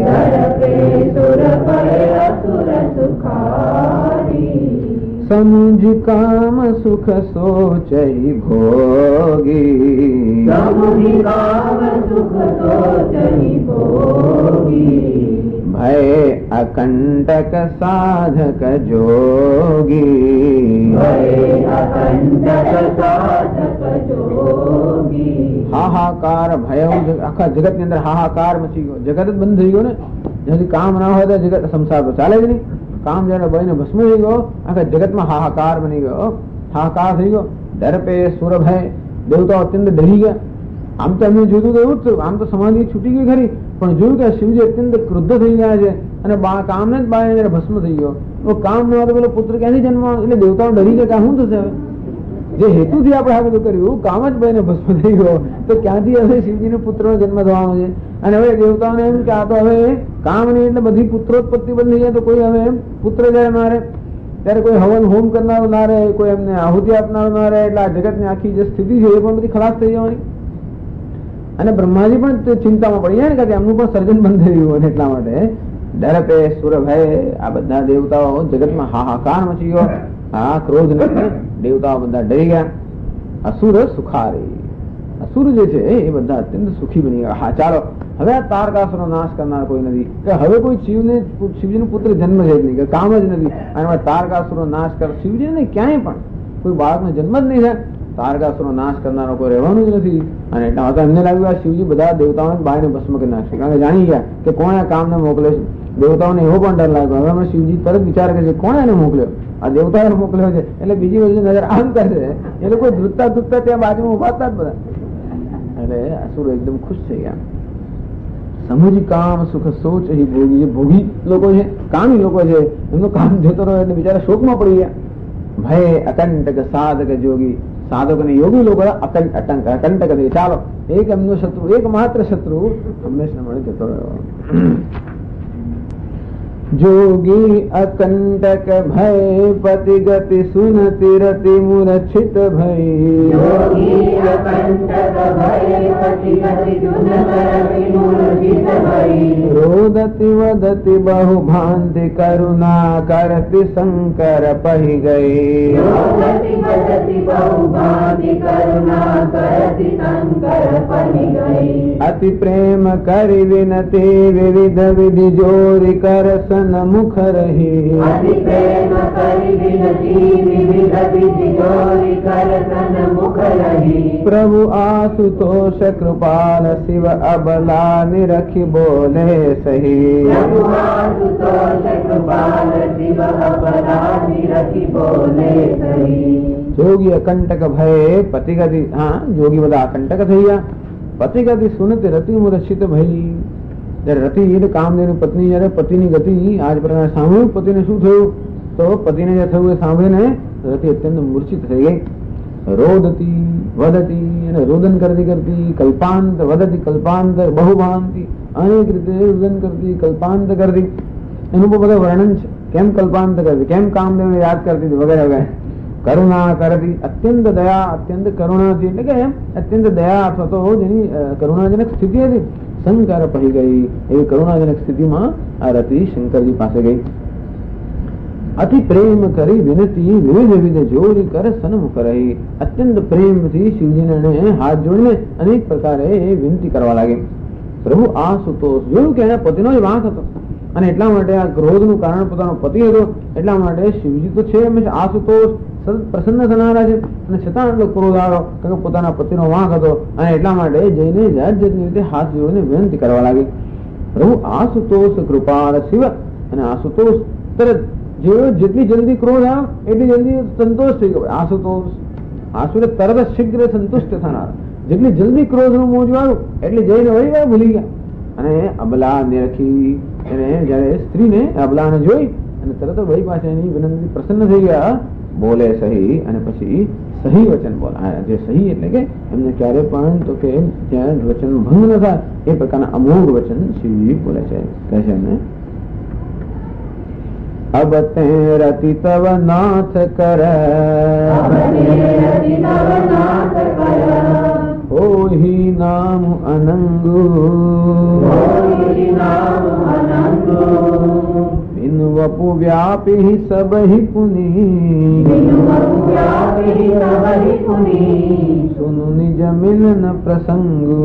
Speaker 1: સમુજ કામ સુખ સોચઈ ભોગી ભય અકંટક સાધક જોગી હાહાકાર ભય આખા જગત ની અંદર હાહાકાર મચી ગયો. જગત જ બંધ થઈ ગયો ને. જેથી કામ ના હોય તો જગત સંસાર તો ચાલે જ નહીં. કામ જયારે બળીને ભસ્મ થઈ ગયો આખા જગતમાં હાહાકાર બની ગયો, હાહાકાર થઈ ગયો. ડર પે સુર ભય દેવતાઓ અત્યંત ડરી ગયા. આમ તો એમને જોયું તો એવું જ થયું. આમ તો સમાધિ છૂટી ગઈ ખરી પણ જોયું કે શિવજી અત્યંત ક્રુદ્ધ થઈ ગયા છે અને કામને જ બાળે જયારે ભસ્મ થઈ ગયો. કામ ન હોય તો પેલો પુત્ર ક્યાંથી જન્મ? એટલે દેવતાઓ ડરી ગયા શું થશે? હવે જે હેતુથી આપણે આ બધું કર્યું કામ જ બહીને ભસ્મ થઈ ગયો તો ક્યાંથી હવે શિવજીનો પુત્રનો જન્મ થવાનો છે? અને હવે દેવતાઓને એમ કે આ તો હવે કામ નહીં એટલે બધી પુત્રોત્પત્તિ બંધ થઈ જાય તો કોઈ હવે પુત્ર જયારે ના રહે ત્યારે કોઈ હવન હોમ કરનારું ના રહે, કોઈ એમને આહુતિ આપનારું ના રહે. એટલે આ જગતની આખી જે સ્થિતિ છે એ પણ બધી ખલાસ થઈ જવાની. અને બ્રહ્માજી પણ ચિંતામાં પડી જાય ને કે એમનું પણ સર્જન બંધ થઈ ગયું. એટલા માટે ડર પે સુર ભય આ બધા દેવતાઓ જગતમાં હાહાકાર મચી ગયો. હા ક્રોધ ને દેવતાઓ બધા ડરી ગયા. અસુર સુખારી અસુર જે છે એ બધા અત્યંત સુખી બની ગયા. હા ચાલો, હવે આ તારકાસુરનો નાશ કરનાર કોઈ નથી, કે હવે કોઈ શિવજીનો પુત્ર જન્મ છે જ નહીં, કે કામ જ નથી. અને તારકાસુરનો નાશ કર શિવજી ને ક્યાંય પણ કોઈ બાળકનો જન્મ જ નહીં થાય. તારકાસુરનો નાશ કરનારો કોઈ રહેવાનું જ નથી. અને એટલા માટે એમને લાગ્યું આ શિવજી બધા દેવતાઓને બાયને ભસ્મ કરી નાખશે, કારણ કે જાણી ગયા કે કોણ આ કામને મોકલે છે. દેવતાઓને એવો પણ ડર લાગ્યો. હવે અમે શિવજી તરત વિચાર કરે છે કોણ એને મોકલ્યો, આ દેવતાઓને મોકલ્યો છે. એટલે બીજી બાજુ નજર આમ કરશે, એ લોકો ધ્રુતતા ધ્રુતતા ત્યાં બાજુમાં ઉભા હતા જ બધા. એટલે અસુરો એકદમ ખુશ થઈ ગયા. સમજ કામ સુખ સોચ હી ભોગી. જે ભોગી લોકો છે, કામી લોકો છે, એમનો કામ જતો રહ્યો એટલે બિચારા શોકમાં પડી ગયા. ભય અકંટક સાધક જોગી. સાધક અને યોગી લોકો અકંટક થઈ. ચાલો, એક એમનો શત્રુ, એક માત્ર શત્રુ હંમેશા મળે જતો રહ્યો. જોગી અકંટક ભય પતિ ગતિ સુનતિ રતિ મૂર્છિત ભય. રોદતિ વદતિ બહુ ભાંતિ કરુણા કરતિ શંકર પહી ગઈ. અતિ પ્રેમ કરી વિનતી વિવિધ વિધિ જોરી કરસન મુખ રહી. પ્રભુ આશુતોષ કૃપાલ શિવ અબલા નિરખી બોલે સહી. જોગી અકંટક ભય પતિગતિ. હા, જોગી બધા અકંટક થઈ ગયા. પતિગતિ સુનત રતિ મૂર્છિત ભઈ. જયારે રતિ એટલે કામદેવની પત્ની જયારે પતિની ગતિ આજ પ્રકારે સાંભળ્યું, પતિને શું થયું, તો પતિને જે થયું એ સાંભળીને રતિ અત્યંત મૂર્છિત થઈ ગઈ. રોદતી વદતી, અને રોદન કરતી કરતી, કલ્પાંત વદતી કલ્પાંત બહુભાંતિ, અનેક રીતે રોદન કરતી, કલ્પાંત કરતી. એનું બધા વર્ણન છે, કેમ કલ્પાંત કરતી, કેમ કામદેવને યાદ કરતી હતી વગેરે વગેરે. કરુણા કરતી, અત્યંત દયા, અત્યંત કરુણાથી, એટલે કે અત્યંત દયા અથવા તો જેની કરુણાજનક સ્થિતિ હતી, શંકર પડી ગઈ. એવી કરુણાજનક સ્થિતિમાં આ રતિ શંકરજી પાસે ગઈ. અતિ પ્રેમ કરી વિનતી વિવિધ વિવિધ જોરી કર સન્મુખ રહી. અત્યંત પ્રેમથી શિવજીને હાથ જોડીને અનેક પ્રકારે વિનંતી કરવા લાગી. પ્રભુ આશુતોષ જોયું કે એના પતિનો જ વાંક હતો, અને એટલા માટે આ ક્રોધનું કારણ પોતાનો પતિ હતો. એટલા માટે શિવજી તો છે હંમેશા આશુતોષ, સતત પ્રસન્ન થનારા છે, અને છતાં એટલો ક્રોધ આવ્યો કારણ કે પોતાના પતિનો વાંક હતો. અને એટલા માટે જઈને જાત જાતની રીતે હાથ જોડીને વિનંતી કરવા લાગી. પ્રભુ આશુતોષ કૃપાળ શિવ. અને આશુતોષ તરત જેટલી જલ્દી ક્રોધ આવ્યો એટલી જલ્દી સંતોષ થઈ ગયો. આશુતોષ, આશુ તરત જ શીઘ્ર સંતુષ્ટ થનાર. જેટલી જલ્દી ક્રોધનું મોજું આવ્યું એટલી જઈને વળી ગયા, ભૂલી ગયા. અને અબલા નિરખી, એને જયારે સ્ત્રીને અબલાને જોઈ અને તરત વળી પાસે એની વિનંતી પ્રસન્ન થઈ ગયા. બોલે સહી, અને પછી સહી વચન બોલાયા. જે સહી એટલે કે એમને ક્યારે પણ તો કે ત્યાં વચન ભંગ ન થાય એ પ્રકારના અમોઘ વચન શિવજી બોલે છે. કહે છે એમને, અબ તે રતિ તવ નાથ કર, ઓહી નામ અનંગુ, बिन वपु व्यापी सब ही पुनी, सुनु निज मिलन प्रसंगु.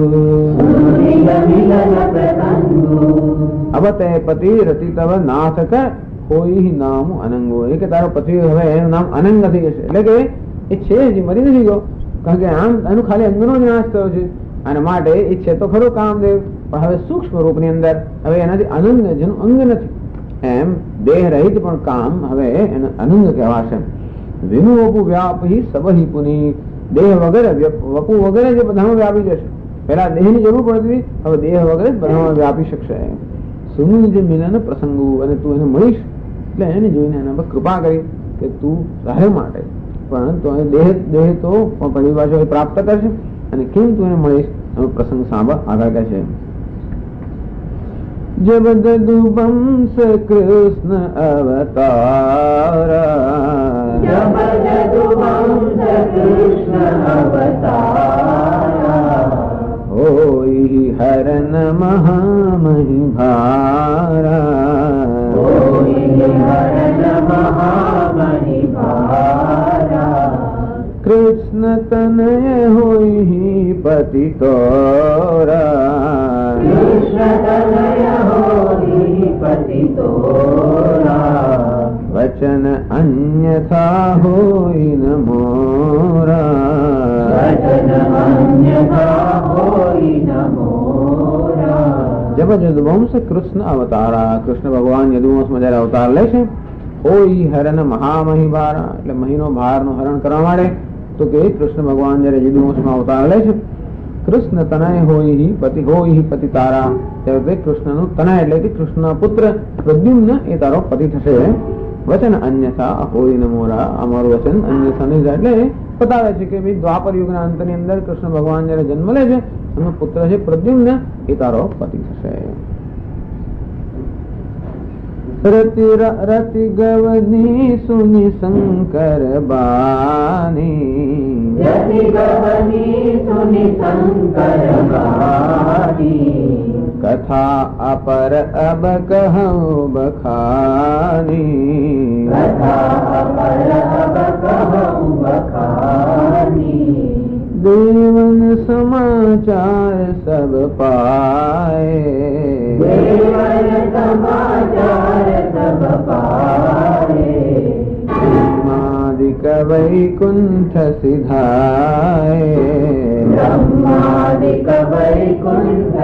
Speaker 1: अब ते पति रति तव नाथ कर કોઈ નામ અનંગો. એ કે તારો પતિ હવે એનું નામ અનંગ થઈ જશે, એટલે કે એ છે જ મરી નથી ગયો, કારણ કે આમ એનું ખાલી અંગનો જ નાશ થયો છે. અને માટે એ છે તો ખરો કામદેવ, પણ હવે સૂક્ષ્મ રૂપની અંદર હવે એનાથી અનંગ જેનું અંગ નથી, એમ દેહ રહિત પણ કામ હવે એને અનંગ કહેવાશે. વિનુ વપુ વ્યાપી સબહી પુની. દેહ વગેરે વપુ વગેરે જે બધામાં વ્યાપી જશે. પેલા દેહની જરૂર પડતી, હવે દેહ વગેરે બધામાં વ્યાપી શકશે. સુનું જે મિલન પ્રસંગો, અને તું એને મળીશ એટલે એને જોઈને એના પર કૃપા કરી કે તું તારે માટે પણ તો દેહ તો ઘણી પાછો પ્રાપ્ત કરશે, અને કેમ તું એને મળીશ એનો પ્રસંગ સાંભળ. આગળ કહે છે, जब जदुवंश कृष्ण अवतारा, जब जदुवंश कृष्ण अवतारा, होई हरन महामहि भारा, होई हरन महामहि भारा, कृष्ण तनय हो होई पति तोरा,
Speaker 2: कृष्ण तनय होई पति तोरा,
Speaker 1: वचन अन्यथा होई न मोरा,
Speaker 2: वचन अन्यथा होई न मोरा।
Speaker 1: जब यदुवंश कृष्ण अवतारा, कृष्ण भगवान यदुवंश में जયારે અવતાર લે છે, હોય હરણ મહામહી ભાર, એટલે મહીનો ભારનું હરણ કરવા માટે, તો કે કૃષ્ણ ભગવાન જયારે યદુવંશમાં અવતાર લે છે, કૃષ્ણ તનય હોય પતિ તારા, ત્યારે કૃષ્ણનું તનય એટલે કે કૃષ્ણના પુત્ર પ્રદ્યુમ્ન એ તારો પતિ થશે. વચન અન્યથા હોય ન મોરા, અમારું વચન અન્યથા નહીં જાય, એટલે બતાવે છે કે ભાઈ દ્વાપર યુગના અંતની અંદર કૃષ્ણ ભગવાન જયારે જન્મ લે છે, એનો પુત્ર છે પ્રદ્યુમ્ન, એ તારો પતિ થશે. રતિ રતિ ગવની સુની શંકર બાની,
Speaker 2: રતિ ગવની સુની શંકર બાની,
Speaker 1: કથા અપર અબ કહું બખાની,
Speaker 2: કથા અપર અબ કહું બખાની,
Speaker 1: દેવન સમાચાર સબ પાએ,
Speaker 2: દેવન સમાચાર સબ પાએ,
Speaker 1: બ્રહ્માદિક વૈકુંઠ સિધાય,
Speaker 2: બ્રહ્માદિક વૈકુંઠ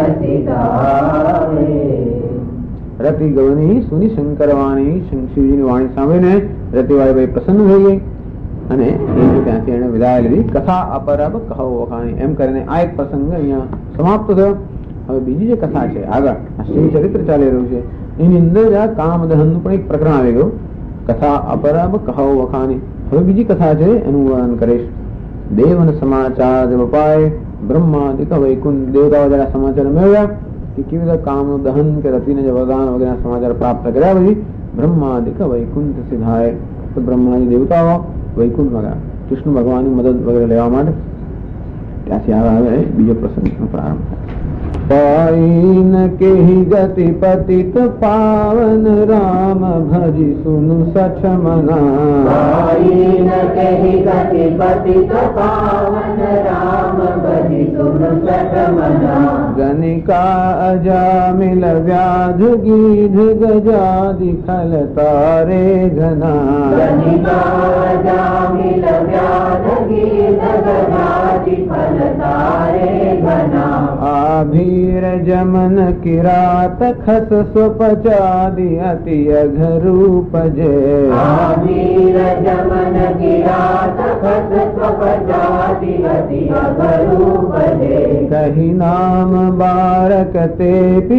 Speaker 2: સિધાય.
Speaker 1: રતિ ગવની સુની શંકરવાણી, શિવજીની વાણી સાંભળીને રતિવાળીભાઈ પ્રસન્ન થઈ ગઈ અને એ ત્યાંથી એને વિદાય લીધી. કથા અપરબ કહો વખાણી, એમ કરીને આ એક પ્રસંગ અહીંયા સમાપ્ત થયો. હવે બીજી જે કથા છે આગળ આ શિવ ચરિત્ર ચાલી રહ્યું છે, એની અંદર આ કામદહનનું પણ એક પ્રકરણ આવી ગયું. કથા અપરબ કહો વખાણી. હવે બીજી કથા છે એનું વર્ણન કરીશ. દેવન સમાચાર જબ પાય, બ્રહ્માદિક વૈકુંઠ, દેવતાઓ જરા સમાચાર મેળવ્યા કે કેવી રીતે કામનું દહન કે રતિને જે વરદાન વગેરે સમાચાર પ્રાપ્ત કર્યા પછી બ્રહ્માદિક વૈકુંઠ સિધાય, તો બ્રહ્માજી દેવતાઓ વૈકુંઠમાં ગયા કૃષ્ણ ભગવાનની મદદ વગેરે લેવા માટે. ત્યાંથી આવે બીજો પ્રસંગનો પ્રારંભ થાય. પાઈન કેહી ગતિ પતિત પાવન રામ ભજી સુન સચમના,
Speaker 2: પાઈન કેહી ગતિ પતિત પાવન રામ ભજી સુન સચમના,
Speaker 1: ગનિકા અજામિલ વ્યાધ ગીધ ગજાદિ ખલ તારે ઘના,
Speaker 2: ગનિકા જામિલ વ્યાધ ગીધ ગજાદિ ફલ તારે ઘના,
Speaker 1: આભીર જમન કિરાત ખસ સ્વપચાદિ અતિ અઘરૂપ જે,
Speaker 2: આભીર જમન કિરાત ખસ સ્વપચાદિ અતિ અઘરૂપ જે,
Speaker 1: કહી નામ બારક તે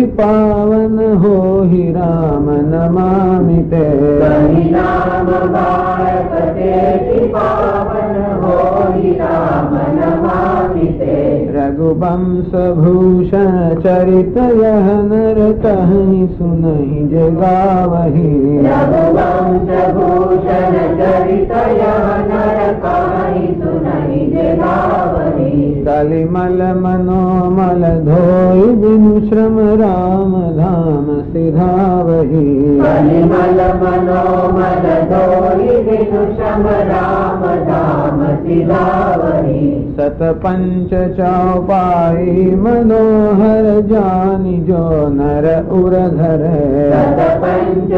Speaker 1: પાવન હોહિ રામ નમામિ તે,
Speaker 2: કહી નામ બાળક તે પાવન હોઈ રામ નમામિ તે,
Speaker 1: રઘુવંશ ભૂષણ ચરિત यह नर कहीं सुनहि जगावहि,
Speaker 2: रघुवंश भूषण चरित यह नर कहीं सुनहि जगावहि,
Speaker 1: कलिमल मनोमल धोई बिनु श्रम राम धाम सिधावहि,
Speaker 2: कलिमल मनोमल धोई बिनु श्रम राम धाम सिधावहि,
Speaker 1: सत पंच चौपाई मनोहर जानि जो नर उर धरे,
Speaker 2: सत पंच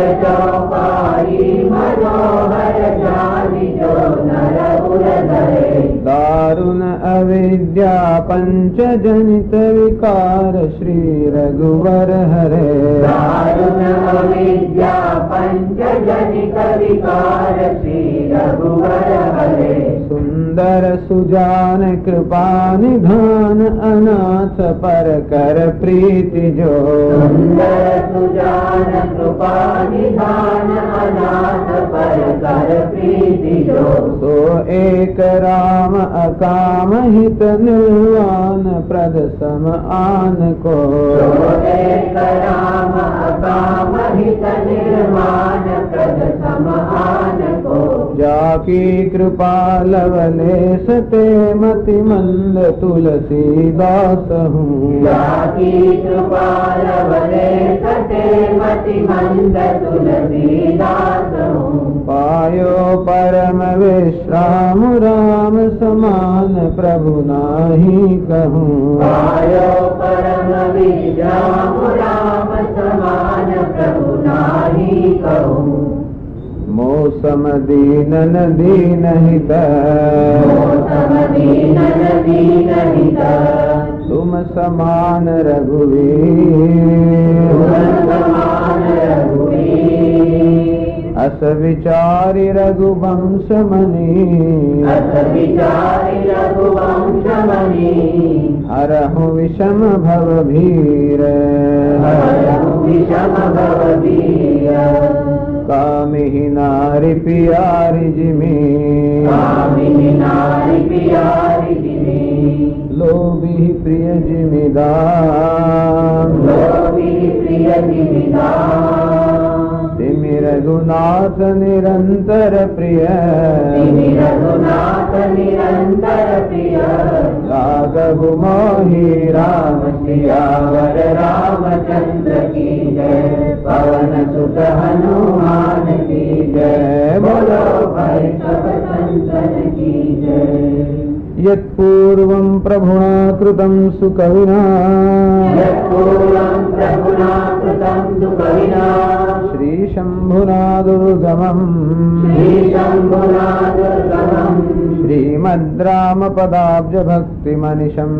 Speaker 2: चौपाई मनोहर जानि जो नर उर धरे,
Speaker 1: दारुण अविद्या पंच जनित विकार श्री रघुवर हरे,
Speaker 2: दारुण अविद्या पंच जनित विकार श्री रघुवर हरे,
Speaker 1: सुंदर सुजान कृपा निधान अनाथ पर कर प्रीति जो,
Speaker 2: सुंदर सुजान कृपा निधान अनाथ पर कर प्रीति जो,
Speaker 1: सो एक राम अकाम हित निर्वाण प्रद सम आन को,
Speaker 2: सो एक राम अकाम हित निर्वाण प्रद सम आन को,
Speaker 1: जाकी कृपा लवले सते मति मंद तुलसीदास हूँ।
Speaker 2: जाकी कृपा लवले सते मति मंद तुलसीदास हूँ।
Speaker 1: पायो परम विश्राम राम समान प्रभु नाहि कहूँ।
Speaker 2: पायो परम विश्राम राम समान प्रभु नाहि कहूँ।
Speaker 1: मौसम दीनन दीन हित,
Speaker 2: मौसम दीनन दीन हित,
Speaker 1: तुम समान रघुवीर।
Speaker 2: तुम समान रघुवीर।
Speaker 1: अस विचारि रघुवंश मणि,
Speaker 2: अस विचारि रघुवंश मणि,
Speaker 1: हरहु विषम भव भीर।
Speaker 2: हरहु विषम भव भीर।
Speaker 1: कामिहि नारि पियारि जिमि,
Speaker 2: कामिनि नारि पियारि जिमि,
Speaker 1: लोभिहि प्रिय जिमिदान।
Speaker 2: लोभिहि प्रिय जिमिदान।
Speaker 1: तिमि रघुनाथ निरंतर प्रिय,
Speaker 2: तिमि रघुनाथ निरंतर प्रिय।
Speaker 1: लागहु मोहि राम
Speaker 2: सियावर रामचंद्र की जय। पवन सुत हनुमान की जय। बोलो भाई सब संतन की जय।
Speaker 1: यत्पूर्वं प्रभुणा कृतं सुकविना,
Speaker 2: यत्पूर्वं प्रभुना कृतं सुकविना,
Speaker 1: श्रीशम्भुना दुर्गमम्,
Speaker 2: श्रीशम्भुना दुर्गमम्,
Speaker 1: श्रीमद्रामपदाब्जभक्तिमनिशम्,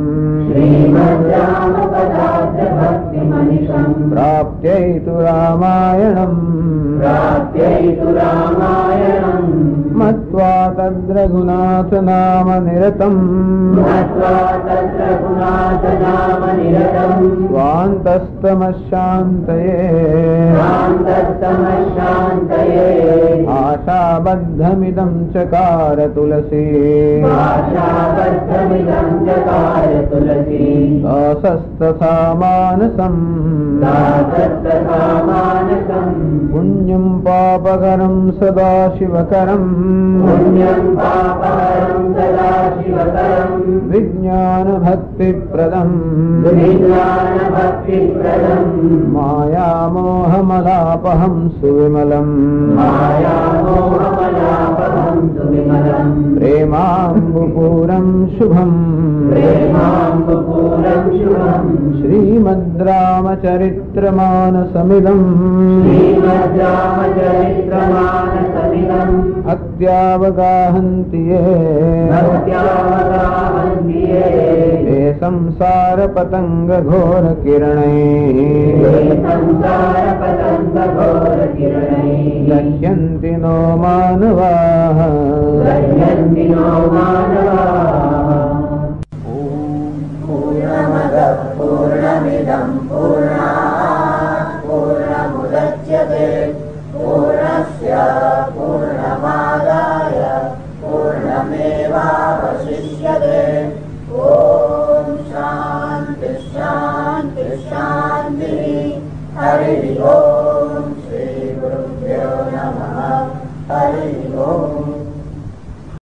Speaker 2: श्रीमद्रामपदाब्जभक्तिमनिशम्,
Speaker 1: प्राप्त्यैतु रामायणम्,
Speaker 2: प्राप्त्यैतु रामायणम्,
Speaker 1: मत्वा तद्रघुनाथ नाम निरतम्,
Speaker 2: मत्वा तद्रघुनाथ नाम निरतम्,
Speaker 1: स्वान्तस्तमशान्तये,
Speaker 2: स्वान्तस्तमशान्तये,
Speaker 1: आशाबद्धमिदं चकार तुलसी,
Speaker 2: आशाबद्धमिदं चकार तुलसी,
Speaker 1: दासस्तथा मानसम्,
Speaker 2: दासस्तथा मानसम्,
Speaker 1: पुण्यं पापकरं सदा शिवकरम्,
Speaker 2: पुण्यं पापहरं सदा शिवकरम्,
Speaker 1: विज्ञानभक्तिप्रदम्,
Speaker 2: विज्ञानभक्तिप्रदम्,
Speaker 1: मायामोहमलापहं सुविमलम्,
Speaker 2: मायामोहमलापहं सुविमलम्,
Speaker 1: प्रेमाम्बुपूरं शुभम्,
Speaker 2: प्रेमाम्बुपूरं शुभम्,
Speaker 1: श्रीमद्रामचरित्रमानसमिदम्,
Speaker 2: श्रीमद्रामचरित्रमानसमिदम्,
Speaker 1: भक्त्यावगाहन्ति ये,
Speaker 2: भक्त्यावगाहन्ति ये,
Speaker 1: ते संसारपतङ्गघोरकिरणैः,
Speaker 2: ते संसारपतङ्गघोरकिरणैः,
Speaker 1: गच्छन्ति नो मानवाः,
Speaker 2: गच्छन्ति नो मानवाः। पूर्णमदः पूर्णमिदं पूर्णात् पूर्णमुदच्यते पूर्णस्य पूर्णमादाय पूर्णमेवावशिष्यते।